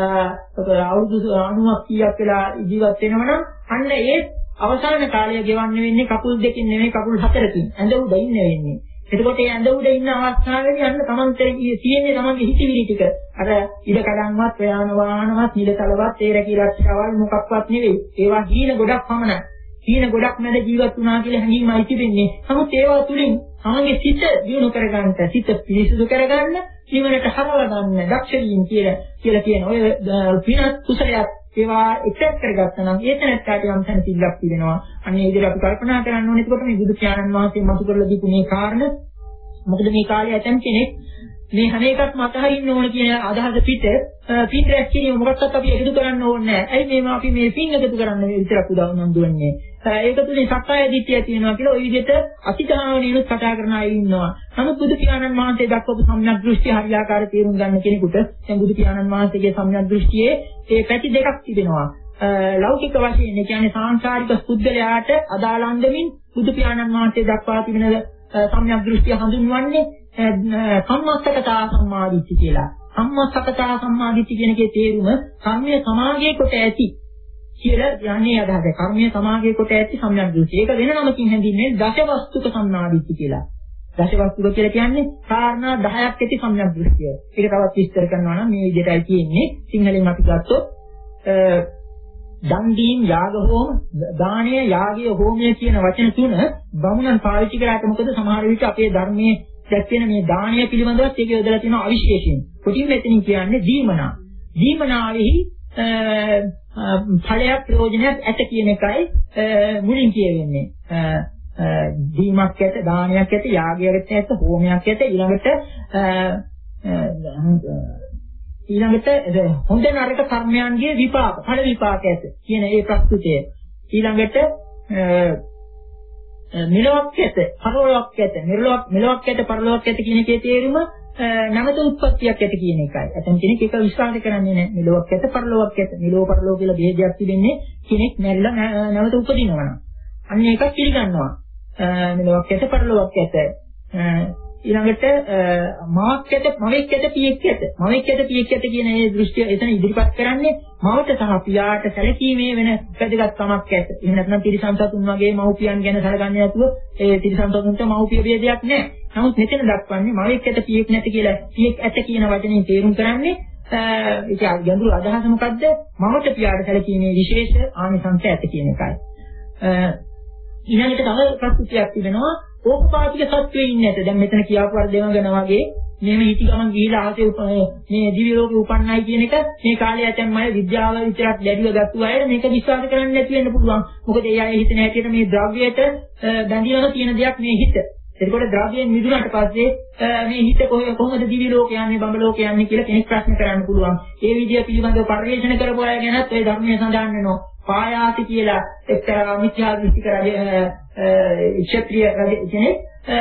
අවුරුදු අනූවක් කීයක් වෙලා ජීවත් වෙනවනම් අන්න ඒ අවසාන කාලය ගෙවන්න වෙන්නේ කකුල් දෙකින් නෙමෙයි කකුල් හතරකින්. ඇඳ උඩ ඉන්න වෙන්නේ. එතකොට ඒ ඇඳ උඩ ඉන්න අවස්ථාවේදී අන්න තමන්ට තියෙන්නේ තමන්ගේ හිතවිලි ටික. අර ඉඩ කඩන්වත්, ප්‍රයාණ වාහනවත්, නිලතලවත්, ඒ රැකී රක්ෂාවල් මොකක්වත් නෙවෙයි. ඒවා හීන ගොඩක් පමණයි. හීන ගොඩක් මැද ජීවත් වුණා කියලා හැඟීමයි තිබෙන්නේ. නමුත් ඒවා තුලින් තමන්ගේ සිත දියුණු කරගන්න, සිත පිරිසිදු කරගන්න, ජීවනට හරවලා ගන්න, දක්ෂ වීම කියලා කියලා කියන ඔය පින කුසලයක් ඒවා එක්සෙප් කරගත්තා නම් ඒ තැනට යම් තැන සිල්ලක් තිබෙනවා. අන්න ඒ විදිහට අපි කල්පනා කරන්න ඕනේ. එතකොට මේ බුදු පියාණන් වහන්සේ මතු කරලා දීපු මේ කාරණා මොකද මේ කාලේ ඇතම් කෙනෙක් මේ හැම එකක්ම අතහරින්න ඕන කියන අදහස පිට පින් රැස් කිරීම මොකක්වත් අපි එකතු කරන්න ඕනේ නැහැ. ඇයි මේවා අපි මේ පින් එකතු කරන්න විතරක් උදව් දුන්නේ. ඒක තුලින් සක්කාය දිට්ඨිය තියෙනවා කියලා ওই විදිහට අතිධාවණිනුත් කතා කරන අය ඉන්නවා. නමුත් බුදු පියාණන් වහන්සේ දක්වපු සම්‍යක් දෘෂ්ටි හරියාකාර තේරුම් ගන්න කෙනෙකුට දැන් බුදු පියාණන් වහන්සේගේ සම්‍යක් දෘෂ්ටියේ ඒ පැති දෙකක් තිබෙනවා. ලෞකික වශයෙන් ඒ කියන්නේ සාංශාරික පුද්ගලයාට අදාළ අන්දමින් බුදු පියාණන් වහන්සේ දක්වා තිබෙන සම්‍යක් දෘෂ්ටිය හඳුන්වන්නේ කම්මස්සකතා සම්මාදිට්ඨි කියලා. කම්මස්සකතා සම්මාදිට්ඨි කියන එකේ තේරුම කර්මය සමාගයේ කොට ඇති කියලා යන්නේ අදහස. කර්මය සමාගයේ කොට ඇති සම්‍යක් දෘෂ්ටි. ඒක වෙන නමකින් හැඳින්වෙන්නේ දශවස්තුක සම්මාදිට්ඨි කියලා. දශවස්තුක කියලා කියන්නේ කාරණා දහයක් ඇති සම්‍යක් දෘෂ්ටිය. ඒක තවත් විස්තර කරනවා නම් මේ විදිහටයි තියෙන්නේ. සිංහලෙන් අපි ගත්තොත් දන් දීම්, යාග හෝම, දානය, යාගය, හෝමය කියන වචන තුන බමුණන් පාවිච්චි කරාට මොකද සමහර විට අපේ ධර්මයේ දැක්වෙන මේ දානය පිළිබඳවත් ඒක යොදලා තියෙනවා අවිශේෂයෙන්. කොටින් මෙතනින් කියන්නේ දීමනා. දීමනාවෙහි ඵලයක් ප්‍රයෝජනයක් ඇත කියන එකයි මුලින් කියවෙන්නේ. දීමක් ඇත, දානයක් ඇත, යාගයක් ඇත, හෝමයක් ඇත, ඊළඟට ඊළඟට හොඳ නරක කර්මයන්ගේ විපාක, ඵල විපාක ඇත කියන ඒ ප්‍රස්තුතය. ඊළඟට මෙලොවක් ඇත, පරලොවක් ඇත, මෙලොවක් මෙලොවක් ඇත, පරලොවක් ඇත කියන එකේ තේරුම නැවත උත්පත්තියක් ඇත කියන එකයි. අතන කෙනෙක් ඒක විශ්වාස කරන්නේ නැහැ. මෙලොවක් ඇත, පරලොවක් ඇත. මෙලොව පරලොව කියලා ભેදයක් තිබෙන්නේ කෙනෙක් මැරිලා නැවත උපදිනවා නම්. අන්න ඒක පිළිගන්නවා. මෙලොවක් ඇත, පරලොවක් ඇත. ඊළඟට මාක් ඇත, මවෙක් ඇත, පියෙක් ඇත. මවෙක් ඇත, පියෙක් ඇත කියන මේ දෘෂ්ටිය එතන ඉදිරිපත් කරන්නේ මවට සහ පියාට සැලකීමේ වෙන වැදගත්කමක් ඇත. එහෙම නැත්නම් තිරිසන් සතුන් වගේ මව්පියන් ගැන සැලකන්නේ නැතුව ඒ තිරිසන් සතුන්ට මව්පිය ભેදයක් නැහැ. නමුත් මෙතන දක්වන්නේ මවෙක් ඇත, පියෙක් නැත කියලා පියෙක් ඇත කියන වචනේ තේරුම් කරන්නේ ඒක ගැඹුරු අදහස මොකද්ද? මවට පියාට සැලකීමේ විශේෂ ආනිසංස ඇත කියන එකයි. ඊළඟට තව ප්‍රස්තුතියක් තිබෙනවා. ඕපපාතික සත්වයේ ඉන්නේ නැත. දැන් මෙතන කියාපු වර දෙවඟන වගේ මෙහෙම හිටි ගමන් ගිහිලා ආසේ මේ දිව්‍ය ලෝකේ උපන්නයි කියන එක මේ කාලේ ඇතැම් අය විද්‍යාව විතරක් දැඩිව ගත්තු අය මේක විශ්වාස කරන්න නැති වෙන්න පුළුවන්. මොකද ඒ අය හිතන හැටියට මේ ද්‍රව්‍යයට බැඳිලා තියෙන දෙයක් මේ හිත. එතකොට ද්‍රව්‍යයෙන් මිදුණාට පස්සේ මේ හිත කොහොමද දිවි ලෝක යන්නේ බඹ ලෝක යන්නේ කියලා කෙනෙක් ප්‍රශ්න කරන්න පුළුවන්. ඒ විදිය පිළිබඳව පරිශන කරපු අය ගැනත් ඒ ධර්මයේ සඳහන් වෙනවා. පායාති කියලා එක්තරා මිත්‍යා දෘෂ්ටික රජ ක්ෂත්‍රීය රජ කෙනෙක්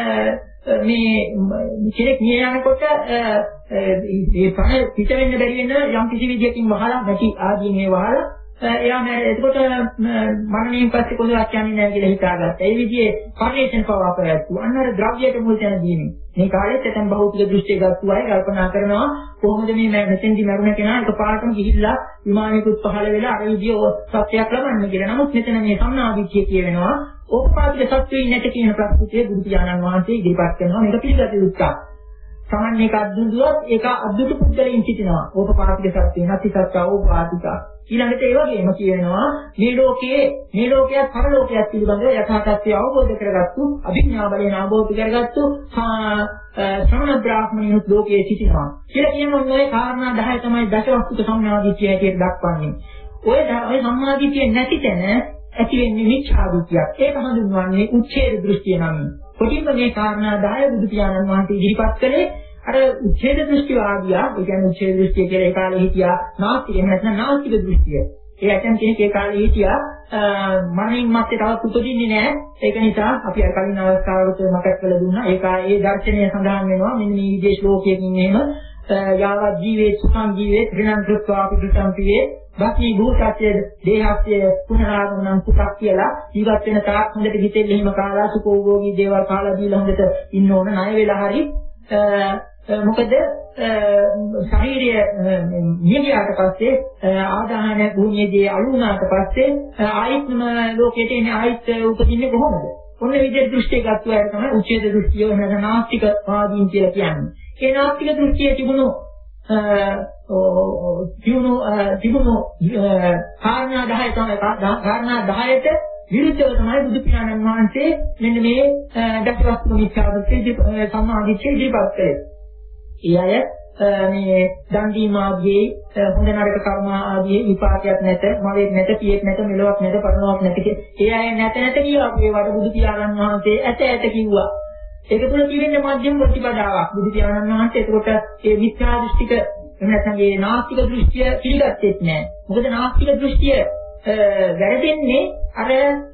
මේ කෙනෙක් මිය යනකොට ඒ පණ පිට වෙන්න බැරි වෙන යම් කිසි විදියකින් වහලා නැති ආදී මේ වහලා එයා නෑ එතකොට මරණයෙන් පස්සේ කොහොමවත් යන්නේ නැහැ කියලා හිතාගත්තා. ඒ විදිහේ පරිේශන පවා කරද්දී අන්නර ද්‍රව්‍යයට මුල් තැන දීමේ. මේ කාලෙත් ඇතන් භෞතික දෘෂ්ටිය ගත්තු අය කල්පනා කරනවා කොහොමද මේ මෙතෙන්දි මරුණ කෙනා එකපාරටම ගිහිල්ලා විමානයකට පහළ වෙලා අර විදිහේ සත්‍යයක් ලබන්න කියලා. නමුත් මෙතන මේ සම්මාදිට්ඨිය කියවෙනවා ඕපාදික සත්‍යයේ නැති කියන ප්‍රස්තුතිය බුදු පියාණන් වහන්සේ ඉදිරිපත් කරනවා. මේක පිළිගත යුතුයි. සමන් එක අද්දුදුවත් ඒක අද්දුතු පුද්ගලයන් සිටිනවා. ඕපාදික සත්‍ය නැති සත්‍ය ඕපාදික ඊළඟට ඒ වගේම කියනවා මේ ලෝකයේ මේ ලෝකයක් පරලෝකයක් පිළිබඳව යථා තත්ත්වය අවබෝධ කරගත්තු අභිඥා බලයෙන් අවබෝධ කරගත්තු ශ්‍රමණ බ්‍රාහ්මණයන් ලෝකයේ සිටිනවා කියලා කියන ඔය කාරණා දහය තමයි දසවස්තුක සම්මාදිට්ඨිය හැටියට දක්වන්නේ. ඔය ඔය සම්මාදිට්ඨිය නැති තැන ඇති වෙන්නේ මිච්ඡා දෘෂ්ටියක්. ඒක හඳුන්වන්නේ උච්ඡේද දෘෂ්ටිය නම්. කොටින්ම මේ කාරණා දහය බුදු පියාණන් වහන්සේ ඉදිරිපත් කළේ අර උච්ඡේද දෘෂ්ටිවාදියා, ඒ කියන්නේ උච්ඡේද දෘෂ්ටිය කියලා ඒ කාලේ හිටියා නාස්තික, එහෙම නැත්නම් නාස්තික දෘෂ්ටිය. ඒ ඇතන් කෙනෙක් ඒ කාලේ හිටියා මරණින් මත්තේ තවත් උපදින්නේ නැහැ. ඒක නිසා අපි අර කලින් අවස්ථාවකට මතක් කරලා දුන්නා. ඒක ඒ දර්ශනය සඳහන් වෙනවා මෙන්න මේ විදේශ ලෝකයකින් එහෙම යාවත් ජීවේ සුඛං ජීවේ ත්‍රිණං කෘත්වා අපිටුසම් පියේ බාකී භූතත්‍ය දේහත්‍ය පුනරාගමනං සුඛක් කියලා ජීවත් වෙන තාක් හොඳට හිතෙල්ල එහෙම කාලා සුඛෝභෝගී දේවල් කාලා දීලා හොඳට ඉන්න ඕන ණය වෙලා හරි මොකද ශරීරය නිගියාට පස්සේ ආදාහන භූමියේදී අලු වුණාට පස්සේ ආයිත්ම ලෝකයට එන්නේ ආයිත් උපදින්නේ කොහොමද? ඔන්න විදිහට දෘෂ්ටි ගත්ත අය තමයි උච්ඡේද දෘෂ්ටිය වෙන නාස්තික වාදීන් කියලා කියන්නේ. ඒ නාස්තික දෘෂ්ටියේ තිබුණු තිබුණු තිබුණු කාරණා දහය තමයි කාරණා දහයට විරුද්ධව තමයි බුදු පියාණන් වහන්සේ මෙන්න මේ දසවස්තු මිත්‍යා දෘෂ්ටි සම්මාදිට්ඨිය ඉදිරිපත් කළේ. ඒ අය මේ දන් දීම ආදී හොඳ නරක කර්ම ආදී විපාකයක් නැත, මවෙක් නැත, පියෙක් නැත, මෙලොවක් නැත, පරලොවක් නැත කිය. ඒ අය නැත නැත කියවා ඒවට බුදු පියාණන් වහන්සේ ඇත ඇත කිව්වා. ඒක තුළ තියෙන්නේ මධ්‍යම ප්‍රතිපදාවක්. බුදු පියාණන් වහන්සේ ඒකට ඒ මිත්‍යා දෘෂ්ටික එහෙම නැත්නම් මේ නාස්තික දෘෂ්ටිය පිළිගත්තේත් නැහැ. මොකද නාස්තික දෘෂ්ටිය වැරදෙන්නේ අර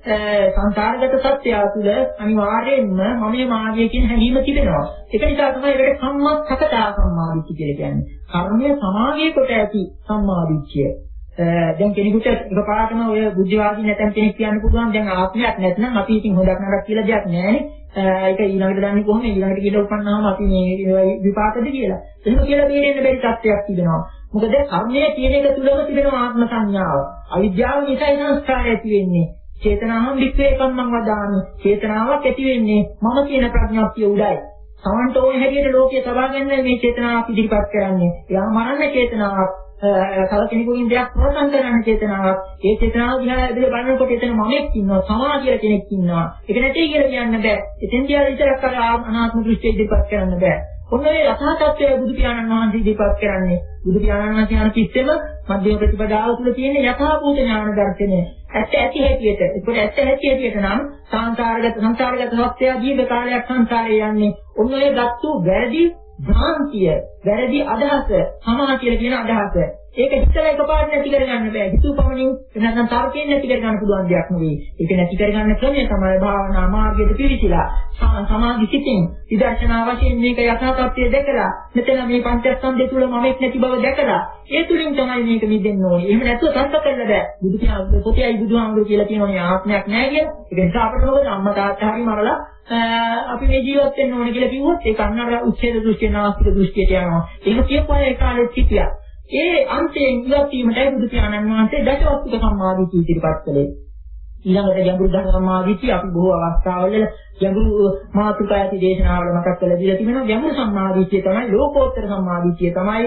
සංසාරගත සත්‍යය තුළ අනිවාර්යයෙන්ම මමයේ මාගේ කියන හැඟීම තිබෙනවා. ඒක නිසා තමයි ඒකට සම්මාසකතා සම්මාදිට්ඨිය කියලා කියන්නේ. කර්මය සමාගයේ කොට ඇති සම්මාදිට්ඨිය. දැන් කෙනෙකුට එකපාරටම ඔය බුද්ධිවාදී නැතන් කෙනෙක් කියන්න පුළුවන් දැන් ආත්මයක් නැත්නම් අපි ඉතින් හොදක් නරක කියලා දෙයක් නැහැ. ඒක ඊළඟට දන්නේ කොහොමද? ඊළඟට කියලා උපන්නාම අපි මේ විපාකද කියලා. එහෙම කියලා බේරෙන්න බැරි තත්ත්වයක් තිබෙනවා. මොකද කර්මය කියන එක තුලම තිබෙන ආත්ම සංඥාව. අවිද්‍යාව නිසායි සංස්කාරය ඇති වෙන්නේ. චේතනාවම් වික්‍රේ කම්මං වදාමි. චේතනාවක් ඇති වෙන්නේ මම කියන ප්‍රඥාප්තිය උඩයි. සමන්ට ඕන හැටියට ලෝකයේ සබා ගන්න මේ චේතනාවක් ඉදිරිපත් කරන්නේ. එයා මරන්න චේතනාවක්. තව කෙනෙකුගෙන් දෙයක් ප්‍රසන්න කරන්න චේතනාවක්. ඒ චේතනාව දිහා ඇදලා බලනකොට එතන මමෙක් ඉන්නවා, සමා කියලා කෙනෙක් ඉන්නවා. ඒක නැtei කියලා කියන්න බෑ. එතෙන් දිහා විතරක් අර අනාත්ම දෘෂ්ටිය ඉදිරිපත් කරන්න බෑ. ඔන්න ඒ යථා තත්ත්වය බුදු පියාණන් වහන්සේ ඉදිරිපත් කරන්නේ. බුදු පියාණන් වහන්සේ යන කිස්සෙම මධ්‍යම ප්‍රතිපදාව තුළ තියෙන යථාභූත ඥාන දර්ශනය. ඇත්ත ඇති හැටියට. ඒක ඇත්ත ඇති හැටියට නම් සංසාරගත සංසාරගත සත්‍යය දීර්ඝ කාලයක් සංසාරේ යන්නේ. ඔන්න ඔය ගත්තු වැරදි භ්‍රාන්තිය, වැරදි අදහස, සමා කියලා කියන අදහස. ඒක හිතලා එකපාරට නැති කරගන්න බෑ. හිතුවපමණින් නැත්නම් තර්කයෙන් නැති කරගන්න පුළුවන් දෙයක් නෙවෙයි. ඒක නැති කරගන්න ක්‍රමය තමයි භාවනා මාර්ගයට පිළිසිලා සමාධි සිතින් විදර්ශනා වශයෙන් මේක යථා තත්ත්වය දැකලා මෙතන මේ පංචස්කන්ධය තුල මමෙක් නැති බව දැකලා ඒ තුලින් තමයි මේක මිදෙන්න ඕනේ. එහෙම නැතුව තර්ක කරන්න බෑ. බුදු පියාණන් පොතේයි බුදුහාමුදුරු කියලා කියනෝනේ ආත්මයක් නැහැ කියලා. ඒක නිසා අපිට මොකද අම්මා තාත්තා හරි මරලා අපි මේ ජීවත් වෙන්න ඕනේ කියලා කිව්වොත් ඒක අන්නර උච්ඡේද දෘෂ්ටිය නාස්තික දෘෂ්ටියට යනවා. ඒක කියපුවා ඒ කාලෙත් හිටියා. ඒ අන්තයෙන් ඉවත් වීමටයි බුදු පියාණන් වහන්සේ දසවස්තුක සම්මාදිට්ඨිය ඉදිරිපත් කළේ. ඊළඟට ගැඹුරු ධර්ම සම්මාදිට්ඨිය අපි බොහෝ අවස්ථාවල ගැඹුරු මාතෘකා ඇති දේශනාවල මතක් කරලා දීලා තිබෙනවා. ගැඹුරු සම්මාදිට්ඨිය තමයි ලෝකෝත්තර සම්මාදිට්ඨිය තමයි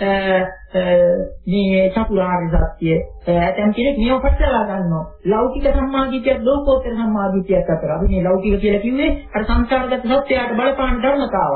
මේ චතුරාර්ය සත්‍ය. ඇතැම් කෙනෙක් මේව පටලවා ගන්නවා. ලෞකික සම්මාදිට්ඨියත් ලෝකෝත්තර සම්මාදිට්ඨියත් අතර. අපි මේ ලෞකික කියලා කිව්වේ අර සංස්කාරගත සත්‍යයට බලපාන ධර්මතාවක්.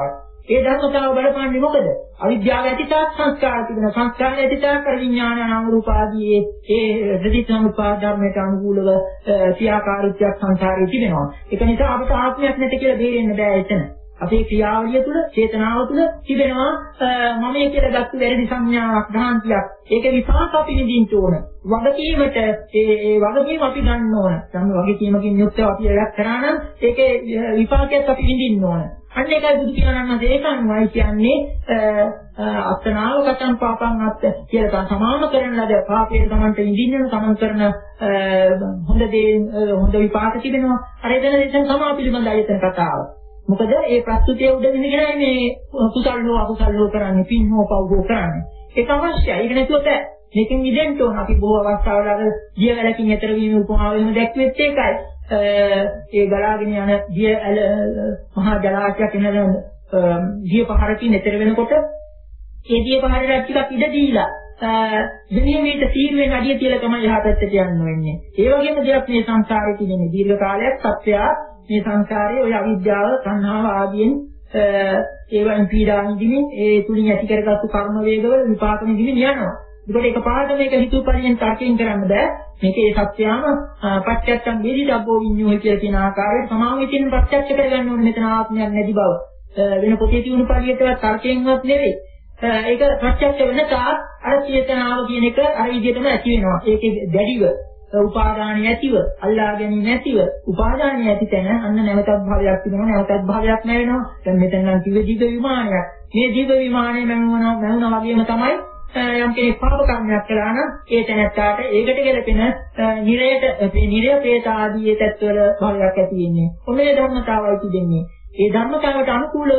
ඒ ධර්මතාව බලපාන්නේ මොකද? අවිද්‍යාව ඇතිතාක් සංස්කාර තිබෙන සංස්කාර ඇතිතාක් විඥාන නාම රූප ආදී ඒ ප්‍රතිසමුප්පාද ධර්මයට අනුකූලව ක්‍රියාකාරීත්වයක් සංසාරයේ තිබෙනවා. ඒක නිසා අපිට ආත්මයක් නැති කියලා බේරෙන්න බෑ එතන. අපේ ක්‍රියාවලිය තුළ චේතනාව තුළ තිබෙනවා මම කියලා ගත්ත වැරදි සංඥාවක් භ්‍රාන්තියක්. ඒක විපාක අපි නිදින්න ඕන. වගකීමට ඒ ඒ වගකීම අපි ගන්න ඕන. සම්ම වගකීමකින් යුක්තව අපි වැඩක් කරා නම් ඒකේ විපාකයක් අපි නිදින්න ඕන. අන්න ඒකයි බුදු පියාණන් වහන්සේ ඒකන්වයි කියන්නේ අත්තනාව කතං පාපං අත්ත කියලා සමාන කරන ලද පාපයේ තමන්ට නිදින්න තමන් කරන හොඳ දේ හොඳ විපාක තිබෙනවා. අර එතන එතන සමා පිළිබඳයි එතන කතාව. මොකද ඒ ප්‍රස්තුතිය උඩින් ඉගෙනයි මේ කුසල් හෝ අකුසල් හෝ කරන්නේ පින් හෝ පව් හෝ කරන්නේ. ඒක අවශ්‍යයි. ඒක නැතුව බෑ. මේකෙන් මිදෙන්න ඕන. අපි බොහෝ අවස්ථාවල අර දියවැලකින් එතර වීම උපමාවෙම දැක්වෙත් ඒකයි. ඒ ගලාගෙන යන දිය මහා ජලාශයක් එන දිය පහරකින් එතර වෙනකොට ඒ දිය පහරට ටිකක් ඉඩ දීලා දෙවියන්ට තීරුවෙන් අඩිය තියලා තමයි එහා පැත්තට යන්න වෙන්නේ. ඒ වගේම දෙයක් මේ සංසාරේ තියෙන දීර්ඝ කාලයක් සත්‍යය මේ සංසාරයේ ඔය අවිද්‍යාව, තණ්හාව ආදීන් ඒවන් පීඩා නිදිමින් ඒ තුලින් ඇති කරගත්තු කර්ම වේගවල විපාක නිදිමින් යනවා. ඒකට එකපාරට මේක හිතුවපරියෙන් තර්කයෙන් කරන්න බෑ. මේකේ සත්‍යයම පත්‍යත්තම් වේදි ඩබ්බෝ විඤ්ඤෝය කියලා කියන ආකාරයට සමාවෙ තියෙන ප්‍රත්‍යක්ෂ කරගන්න ඕනේ මෙතන ආත්මයක් නැති බව. වෙන පොතේ තියුණු පරියටවත් තර්කයෙන්වත් නෙවෙයි. ඒක ප්‍රත්‍යක්ෂ වෙන තාක් අර චේතනාව කියන එක අර විදිහටම ඇති වෙනවා. ඒකේ දැඩිව උපාදානිය ඇතිව අල්ලා ගැනීම නැතිව උපාදානිය ඇති තැන අන්න නැවතත් භාවයක් තිබෙනවා නැවතත් භාවයක් නැවෙනවා. දැන් මෙතන නම් කිව්වේ දීඝ විමානයක්. මේ දීඝ විමානයේ මැවුණා මැවුණා වගේම තමයි යම් කෙනෙක් පාප කර්මයක් කළා නම් ඒ තැනට ඒකට ගැලපෙන නිරයට නිරය ප්‍රේත ආදී තත්ත්වවල භාවයක් ඇති වෙන්නේ. ඔන්නේ ධර්මතාවයි තිබෙන්නේ. ඒ ධර්මතාවට අනුකූලව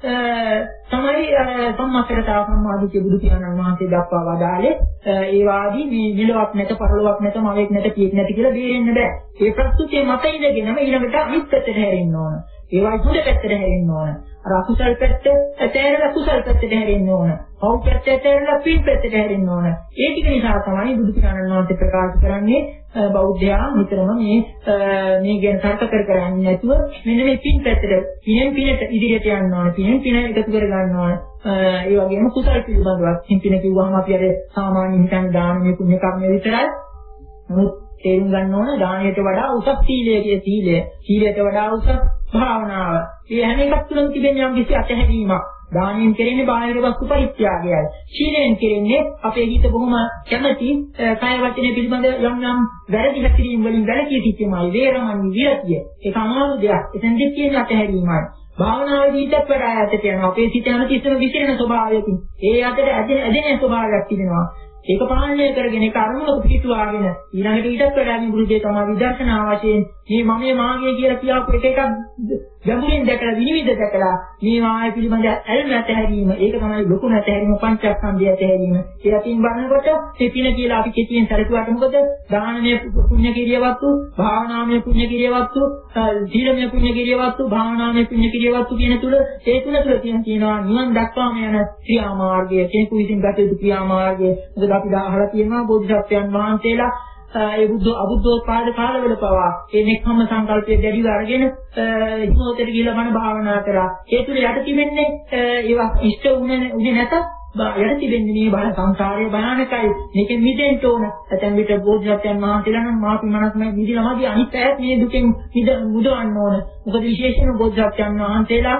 තමයි සම්මාසරතාව සම්මාදිතේ බුදු පියාණන් වහන්සේ දක්වා වදාළේ ඒ වාදී මේ නිලවක් නැත පරලොවක් නැත මවෙක් නැත කීයක් නැති කියලා බේරෙන්න බෑ. ඒ ප්‍රස්තුතිය මත ඉඳගෙනම ඊළඟට අනිත් පැත්තට හැරෙන්න ඕන. ඒවයි තුඩ පැත්තට හැරෙන්න ඕන. අර අකුසල් පැත්ත ඇතැරලා කුසල් පැත්තට හැරෙන්න ඕන. පව් පැත්ත ඇතැරලා පින් පැත්තට හැරෙන්න ඕන. ඒ ටික නිසා තමයි බුදු පියාණන් වහන්සේ ප්‍රකාශ කරන්නේ බෞද්ධයා නිතරම මේ මේ ගැන තර්ක කර කරන්නේ නැතුව මෙන්න මේ පින් පැත්තට පිනෙන් පිනට ඉදිරියට යන්න ඕන. පිනෙන් පින එකතු කර ගන්න ඕන. ඒ වගේම කුසල් පිළිබඳව පින් පින කිව්වහම අපි අර සාමාන්‍ය හිතන දානමය පුණ්‍ය කර්මය විතරයි. නමුත් තේරුම් ගන්න ඕන දානයට වඩා උසස් සීලය කිය සීලය. සීලයට වඩා උසස් භාවනාව. මේ හැම එකක් තුළම තිබෙන යම් කිසි අතහැරීමක්. දානයෙන් කෙරෙන්නේ බාහිර වස්තු පරිත්‍යාගයයි. සීලයෙන් කෙරෙන්නේ අපේ හිත බොහොම කැමැති කය වචනේ පිළිබඳ යම් යම් වැරදි හැසිරීම් වලින් වැළකී සිටීමයි. වේරමණී විරතිය. ඒක අමාරු දෙයක්. එතෙන්දෙත් කියන අතහැරීමයි. භාවනාවේදී ඊටත් වඩා ඈතට යනවා. අපේ සිත හැමතිස්සෙම විසිරෙන ස්වභාවයකින්. ඒ අතර ඇදෙන ඇදෙන ස්වභාවයක් තිබෙනවා. ඒක පාලනය කරගෙන ඒක අරමුණක පිටුවාගෙන ඊළඟට ඊටත් වඩා නිරුද්ධේ තමයි විදර්ශනා වශයෙන් මේ මමයේ මාගේ කියලා කියපු එක එකක් ගැඹුරින් දැකලා විනිවිද දැකලා මේ මාය පිළිබඳ ඇල්ම ඇතහැරීම ඒක තමයි ලොකු නැතහැරීම පංචස්කන්ධය ඇතහැරීම. ඒ අතින් බලනකොට මේ පින කියලා අපි කෙටියෙන් සැලකුවාට මොකද දානමය පුණ්‍ය කිරියවත්තු, භාවනාමය පුණ්‍ය කිරියවත්තු, සීලමය පුණ්‍ය කිරියවත්තු, භාවනාමය පුණ්‍ය කිරියවත්තු කියන තුල ඒ තුන තුල තියෙන තියෙනවා නිවන් දක්වාම යන ක්‍රියා මාර්ගය, කෙනෙකු විසින් ගත යුතු ක්‍රියා මාර්ගය. මොකද අපි අහලා තියෙනවා බෝධිසත්වයන් වහන්සේලා ඒ බුද්ධ අබුද්ධෝත්පාද කාලවල පවා ඒ නෙක්ඛම්ම සංකල්පයේ දැඩිව අරගෙන හිමෝතට ගිහිල්ලා මන භාවනා කරා. ඒ තුල යට තිබෙන්නේ ඒවා ඉෂ්ට උනේ උනේ නැතත් යට තිබෙන්නේ මේ බල සංසාරයේ භයානකයි. මේකෙන් මිදෙන්න ඕන. ඇතැම් විට බෝධිසත්වයන් වහන්සේලා නම් මාපි මනස්ම මිදිලාමදී අනිත් පැයත් මේ දුකෙන් මිද මුදවන්න ඕන. මොකද විශේෂයෙන්ම බෝධිසත්වයන් වහන්සේලා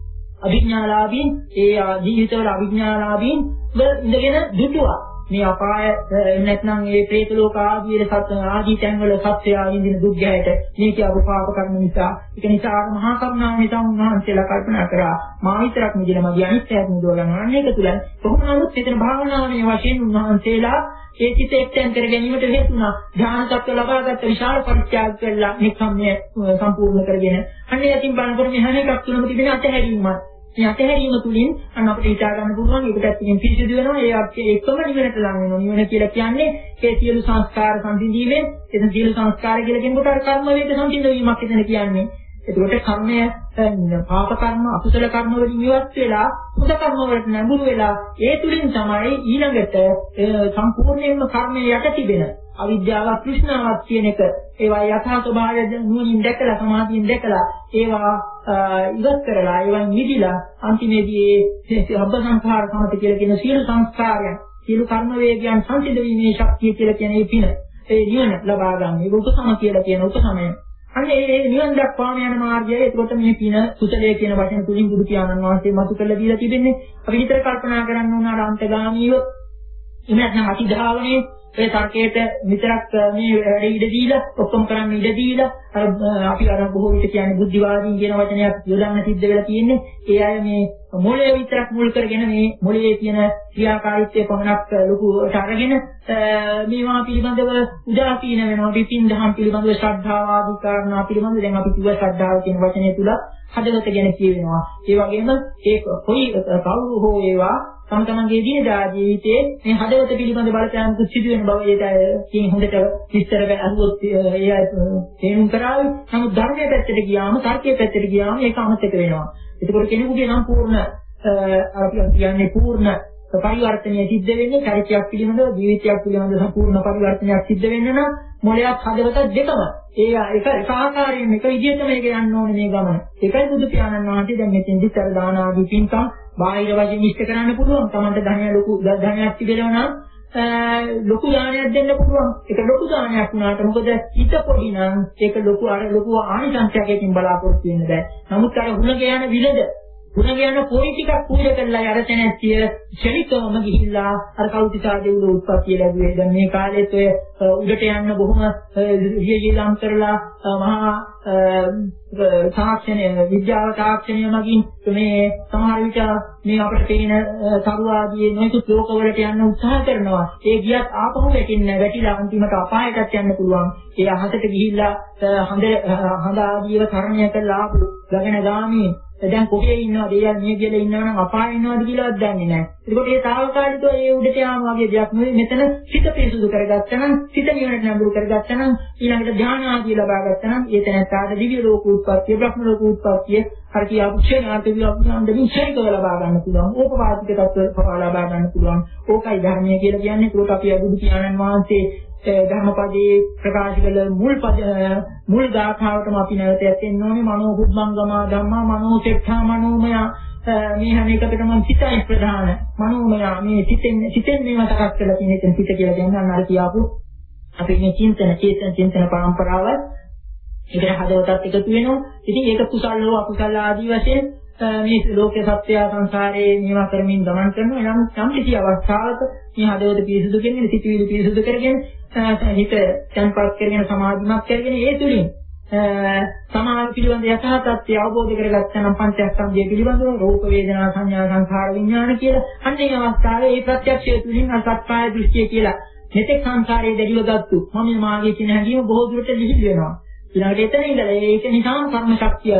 අභිඥාලාභීන් ඒ ජීවිතවල අභිඥාලාභීන් ඉඳගෙන දුටුවා. මේ අපාය නැත්නම් මේ പ്രേත ලෝක ආදී සත්‍ය ආදී තැන්වල සත්‍ය ආදින දුක් ගැහැට මේක අපපාප කර්ම නිසා ඒක නිසා මහා කරුණාව නිසා උන්වහන්සේලා කල්පනා කරා මා විතරක් නිදිලා මගේ අනිත්‍යයක් නිදව ගන්නවා. අන්න ඒක තුල කොහොම නමුත් එතන භාවනාවේ වශයෙන් උන්වහන්සේලා ඒ සිත එක්තෙන් කර ගැනීමට හේතු වුණා. ධ්‍යාන තත්ත්ව ලබාගත් විශාල පරිත්‍යාග කළා නික්කම්ය සම්පූර්ණ කරගෙන. අන්න ඒකින් බලනකොට මේ හැම එකක් තුළම තිබෙන අතහැරීමක්. මේ අතහැරීම තුලින් අන්න අපිට හිතා ගන්න පුළුවන් ඒකට ඇත්තකින් පිළිසිදු වෙනවා. ඒ අර්ථයේ එකම නිවනට ලං වෙනවා. නිවන කියලා කියන්නේ ඒ සියලු සංස්කාර සංසිඳීමෙන් එතන සියලු සංස්කාර කියලා කියනකොට අර කර්ම වේද සංසිඳ වීමක් එතන කියන්නේ. ඒකට කර්මය පාප කර්ම අකුසල කර්ම වලින් ඉවත් වෙලා කුසල කර්ම වලට නැඹුරු වෙලා ඒ තුලින් තමයි ඊළඟට සම්පූර්ණයෙන්ම කර්මය යට තිබෙන අවිද්‍යාවක් කෘෂ්ණාවක් කියන එක ඒවා යථා ස්වභාවය නුවණින් දැකලා සමාධියෙන් දැකලා ඒවා ඉවත් කරලා ඒවන් නිදිලා අන්තිමේදී මේ අබ්බ සංඛාර සමත කියලා කියන සියලු සංස්කාරයන් සියලු කර්ම වේගයන් සංසිඳ වීමේ ශක්තිය කියලා කියන මේ පින ඒ නිවන ලබා ගන්න. ඒක උපසම කියලා කියන උපසමය. අන්න ඒ නිවන් දක්වාම යන මාර්ගය. ඒකට මේ පින කුසලයේ කියන වචන තුලින් බුදු පියාණන් වහන්සේ මතු කරලා දීලා තිබෙන්නේ. අපි විතර කල්පනා කරන්න ඕන අර අන්තගාමීව එහෙම නැත්නම් අතිධාවනයේ ඒ තර්කයට විතරක් මේ වැඩ ඉඩ දීලා ඔක්කොම කරන්න ඉඩ දීලා අර අපි අර බොහෝ විට කියන්නේ බුද්ධිවාදීන් කියන වචනයක් යොදන්න සිද්ධ වෙලා තියෙන්නේ. ඒ අය මේ මොළය විතරක් මුල් කරගෙන මේ මොළයේ තියෙන ක්‍රියාකාරීත්වය පමණක් ලොකුට අරගෙන මේවා පිළිබඳව උදාසීන වෙනවා. විපින් දහම් පිළිබඳව ශ්‍රද්ධාව ආදී කාරණා පිළිබඳව දැන් අපි කිව්ව ශ්‍රද්ධාව කියන වචනේ තුල හදවත ගැන කියවෙනවා. ඒ වගේම ඒ කොයි කවුරු හෝ ඒවා තම තමන්ගේ දිනදා ජීවිතයේ මේ හදවත පිළිබඳ බලපෑමක් සිදු වෙන බව ඒකට කියන හොඳට විස්තර කරගන්නොත් ඒ තේරුම් කරાવી. නමුත් ධර්මයේ පැත්තට ගියාම තර්කයේ පැත්තට ගියාම ඒක අමතක වෙනවා. ඒකෝට කෙනෙකුගේ සම්පූර්ණ අපි කියන්නේ පූර්ණ පරිවර්තනය සිද්ධ වෙන්නේ චරිතයක් පිළිබඳව ජීවිතයක් පිළිබඳව සම්පූර්ණ පරිවර්තනයක් සිද්ධ වෙන්න නම් මොළයක් හදවත දෙකම ඒ එක එක ආකාරයෙන් එක විදිහටම මේක යන්න ඕනේ මේ ගමන. ඒකයි බුදු පියාණන් වහන්සේ දැන් මෙතෙන්දි තර දාන ආදී පින්කම් බාහිර වශයෙන් ඉෂ්ට කරන්න පුළුවන්. Tamanta ධනය ලොකු ධනයක් තිබෙනවා නම් ලොකු දානයක් දෙන්න පුළුවන්. ඒක ලොකු දානයක් වුණාට මොකද හිත පොඩි නම් ඒක ලොකු අර ලොකු ආනිසංසයකින් බලාපොරොත්තු වෙන්න බෑ. නමුත් අර හුණග යන විලද හුණග යන පොයි ටිකක් පූජා කරලා අර තැනැත්තිය ශනිකවම ගිහිල්ලා අර කෞතිසා දෙවියෝ උත්පත්ති ලැබුවේ. දැන් මේ කාලෙත් ඔය උඩට යන්න බොහොම විජේලම් කරලා මහා තාක්ෂණය විද්‍යාව තාක්ෂණය මගින් මේ සමහර විට මේ අපිට පේන තරු ආදී නොයෙකුත් ලෝකවලට යන්න උත්සාහ කරනවා. ඒ ගියත් ආපහු වැටෙන්න වැටිලා අන්තිමට අපායටත් යන්න පුළුවන්. ඒ අහසට ගිහිල්ලා හඳ හඳ ආදීව තරණය කරලා ආපු ගගනගාමී දැන් කොහේ ඉන්නවද? ඒ මේ කියලා ඉන්නවා නම් අපායේ ඉන්නවද කියලාවත් දන්නේ නැහැ. ඒකට ඒ తాවකාලිකව ඒ උඩට යාම වගේ දෙයක් නෙවෙයි. මෙතන සිත පිරිසුදු කරගත්තා නම් සිත නිවනට නඹුරු කරගත්තා නම් ඊළඟට ධ්‍යාන ආදී ලබා ගත්තා නම් ඒ තැනට දිව්‍ය ලෝක උත්පත්තිය, බ්‍රහ්ම ලෝක උත්පත්තිය, හරි කියාපු ක්ෂේනාර්ථ විඥාන දෙවියන් ශරීරව ලබා ගන්න පුළුවන්. ඕපපාතික තත්ත්ව ලබා ගන්න පුළුවන්. ඕකයි ධර්මය කියලා කියන්නේ. ඒකට අපි බුදු පියාණන් වහන්සේ ධර්මපදයේ ප්‍රකාශ කළ මුල් පද මුල් ගාථාවටම අපි නැවත යන්න ඕනේ. මනෝ බුද්ධංගමා ධම්මා මනෝ සෙට්ඨා මනෝමය මේ හැම එකකටම සිතයි ප්‍රධාන. මනෝමය මේ සිතෙන් සිතෙන් මේව සකස් කරලා තියෙන එක සිත කියලා කියන්නේ අර කියාපු අපි මේ චින්තන චේතන චින්තන පරම්පරාව ඒකට හදවතත් එකතු වෙනවා. ඉතින් ඒක කුසල හෝ අකුසල ආදී වශයෙන් මේ ලෝකේ සත්‍ය සංසාරේ මේවා කරමින් ගමන් කරනවා. එනම් යම් කිසි අවස්ථාවක මේ හදවත පිරිසුදු කරගෙන සිතිවිලි පිරිසුදු කරගෙන හිත තැන්පත් කරගෙන සමාධිමත් කරගෙන ඒ තුලින් සමාධි පිළිබඳ යථා තත්ත්වය අවබෝධ කරගත්තා නම් පංචස්කන්ධය පිළිබඳව රූප වේදනා සංඥා සංඛාර විඥාන කියලා අන්නේ අවස්ථාවේ මේ ප්‍රත්‍යක්ෂය තුලින් අසත්පාය දෘෂ්ටිය කියලා මෙතෙක් සංසාරයේ දැඩිව ගත්තු මම මාගේ කියන හැඟීම බොහෝ දුරට ලිහිල් වෙනවා. ඊළඟට එතන ඉඳලා ඒක නිසාම කර්ම ශක්තිය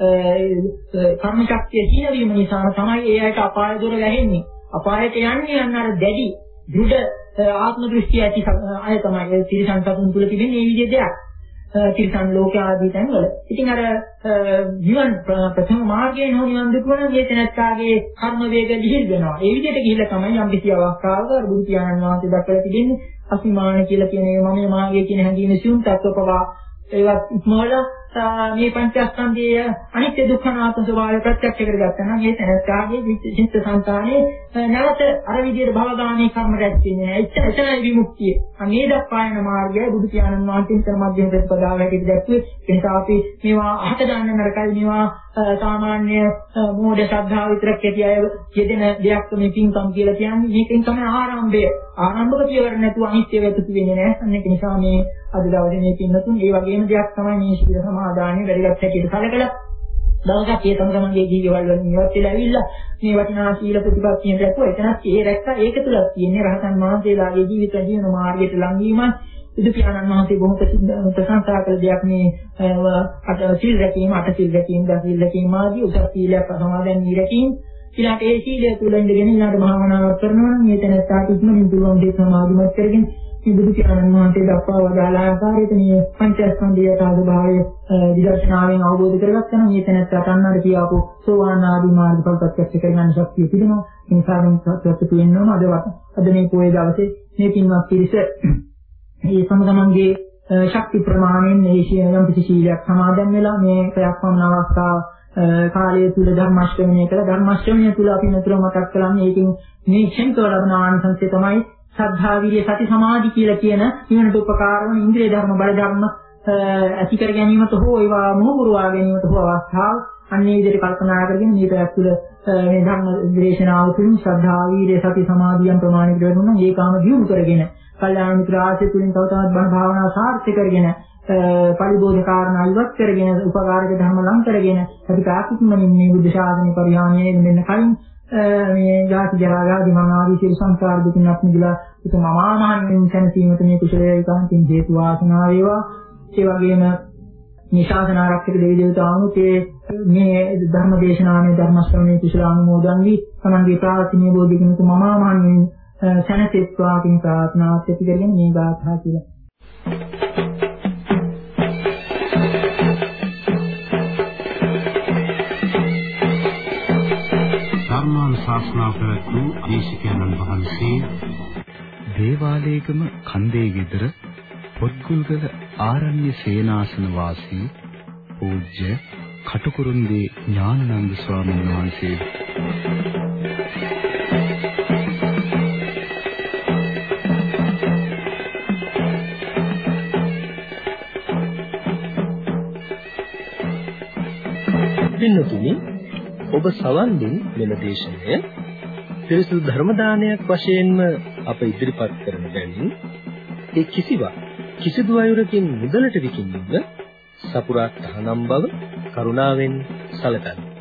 කර්ම ශක්තිය සීල වීම නිසා තමයි ඒ ඇයට අපාය දොර වැහෙන්නේ. අපායට යන්නේ යන අර දැඩි දෘಢ ආත්ම දෘෂ්ටිය ඇති අය තමයි තිරිසන් සතුන් තුල තිබෙන මේ විදිහේ දෙයක්. තිරිසන් ලෝක ආදී තැන්වල. ඉතින් අර නිවන් ප්‍රථම මාර්ගයේ නෝ නිවන් දුකවන මේ තැනත්තාගේ කර්ම වේග ලිහිල් වෙනවා. ඒ විදිහට ගිහිල්ලා තමයි යම් කිසි අවස්ථාවක බුදු පියාණන් වහන්සේ දක්වලා තිබෙන්නේ අසීමාන කියලා කියන මම මාගේ කියන හැඟීම සියුම් තත්ත්ව පවා ඒවත් ඉක්මවලා මේ පංචස්කන්ධයේ අනිත්‍ය දුක්ඛ අනාත්ම ස්වභාවය ප්‍රත්‍යක්ෂ කරගත්තා නම් මේ තැනස්කාගේ චිත්ත සංතානයේ නැවත අර විදිහට භවගාමී කර්ම රැස් වෙන්නේ නැහැ. එතනයි විමුක්තිය. මේ දක්වායන මාර්ගය බුදු පියාණන් වහන්සේ තර මධ්‍යම ප්‍රතිපදාව හැටියට දැක්වේ. ඒ නිසා අපි මේවා අහක දාන්න නරකයි. මේවා සාමාන්‍ය මෝඩ ශ්‍රද්ධාව විතරක් ඇති අය යෙදෙන දෙයක් මේ පින්කම් කියලා කියන්නේ. මේකෙන් තමයි ආරම්භය. ආරම්භක පියවර නැතුව අනිත්‍ය වෙතුතු වෙන්නේ නැහැ. ඒක නිසා මේ අද දවසේ මේ පින්නතුන් ඒ වගේම දෙයක් තමයි මේ ශීල සමාදානයේ වැඩිගත් හැටියට සැලකලා දවසක් ඒ තම තමන්ගේ ජීවිතවල වලින් ඉවත් වෙලා ඇවිල්ලා මේ වටිනා ශීල ප්‍රතිපත්තියෙන් දැක්වුවා. එතනත් ඒ රැක්ක ඒක තුලක් තියෙන්නේ රහතන් වහන්සේලාගේ ජීවිත ජීවන මාර්ගයට ලං වීමත් බුදු පියාණන් වහන්සේ බොහෝ ප්‍රශංසා කළ දෙයක් මේ අට සීල් රැකීම අට සීල් රැකීම දස සීල් රැකීම ආදී උසස් සීලයක් සමාදන් වී රැකීම ඊළඟට ඒ සීලය තුල ඉඳගෙන ඊළඟට භාවනාවක් කරනවා නම් මේ තැනට ඉක්මනින් පුළුවන් දේ සමාධිමත් කරගෙන බුදු පියාණන් වහන්සේ දක්වා වදාළ ආකාරයට මේ පංචස්කන්ධය සාධභාවය විදර්ශනාවෙන් අවබෝධ කරගත්තා නම් මේ තැනට අන්නර කියාපු සෝවාන් ආදී මාර්ගඵල ප්‍රත්‍යක්ෂ කරගන්න ශක්තිය තිබෙනවා. ඒ නිසා මේ සත්‍යත්ව වෙනවම අද අද මේ පොයේ දවසේ මේ පින්වත් පිරිස මේ සමගමන්ගේ ශක්ති ප්‍රමාණයෙන් මේ යම් කිසි සීලයක් සමාදන් වෙලා මේ ප්‍රයක් වන අවස්ථාව කාලය තුල ධර්ම ශ්‍රවණය කළා. ධර්ම ශ්‍රවණය තුල අපි නතර මතක් කළානේ ඒකෙන් මේ ක්ෂණිකව ලබන ආනිසංසය තමයි සද්ධා විරිය සති සමාධි කියලා කියන නිවනට උපකාර වන ඉන්ද්‍රිය ධර්ම බල ධර්ම ඇති කර ගැනීමට හෝ ඒවා මොහුරුවා ගැනීමට හෝ අවස්ථාව අන්නේ විදිහට කල්පනා කරගෙන මේක ඇතුළ මේ ධර්ම දේශනාව තුළින් ශ්‍රද්ධා විරිය සති සමාධියන් ප්‍රමාණිත කරගන්න ඒකාම දියුණු කරගෙන කල්යාණ මිත්‍ර ආශ්‍රය තුළින් තව තවත් බණ භාවනා සාර්ථක කරගෙන පරිබෝධ කාරණා ඉවත් කරගෙන උපකාරක ධර්ම ලං කරගෙන අපි තාක්ෂණික මේ බුද්ධ ශාසනය පරිහානියේ මෙන්න කලින් මේ ජාති ජරා ව්‍යාධි මරණ ආදී සියලු සංසාර දුකින් අත් මිදලා ඒක මමාමහන් සැනසීමට මේ කුසලයේ ඒකාන්තින් හේතු වාසනා වේවා. ඒ වගේම මේ ශාසන ආරක්ෂක දෙවි දේවතාවුත් මේ ධර්ම දේශනාවේ ධර්ම ශ්‍රවණයේ කුසල අනුමෝදන් වී තමන්ගේ ප්‍රාර්ථනීය බෝධිගමක මමාමහන් සැනසෙත්වා කියන ප්‍රාර්ථනාවත් ඇති කරගෙන මේ ගාථා කියලා. ශාස්ත්‍රා ප්‍රවතු දේශිකානන් වහන්සේ දේවාලයේගම කන්දේ ගෙදර පොත්ගුල්ගල ආරණ්‍ය සේනාසන වාසී පූජ්‍ය කටුකුරුන්දී ඥානানন্দ ස්වාමීන් වහන්සේ පින්නතුනි ඔබ සවන් දුන් මෙම දේශනය පිරිසුදු ධර්ම දානයක් වශයෙන්ම අප ඉදිරිපත් කරන බැවින් ඒ කිසිවක් කිසිදු අයුරකින් මුදලට විකිණීම සපුරා තහනම් බව කරුණාවෙන් සැලකන්න.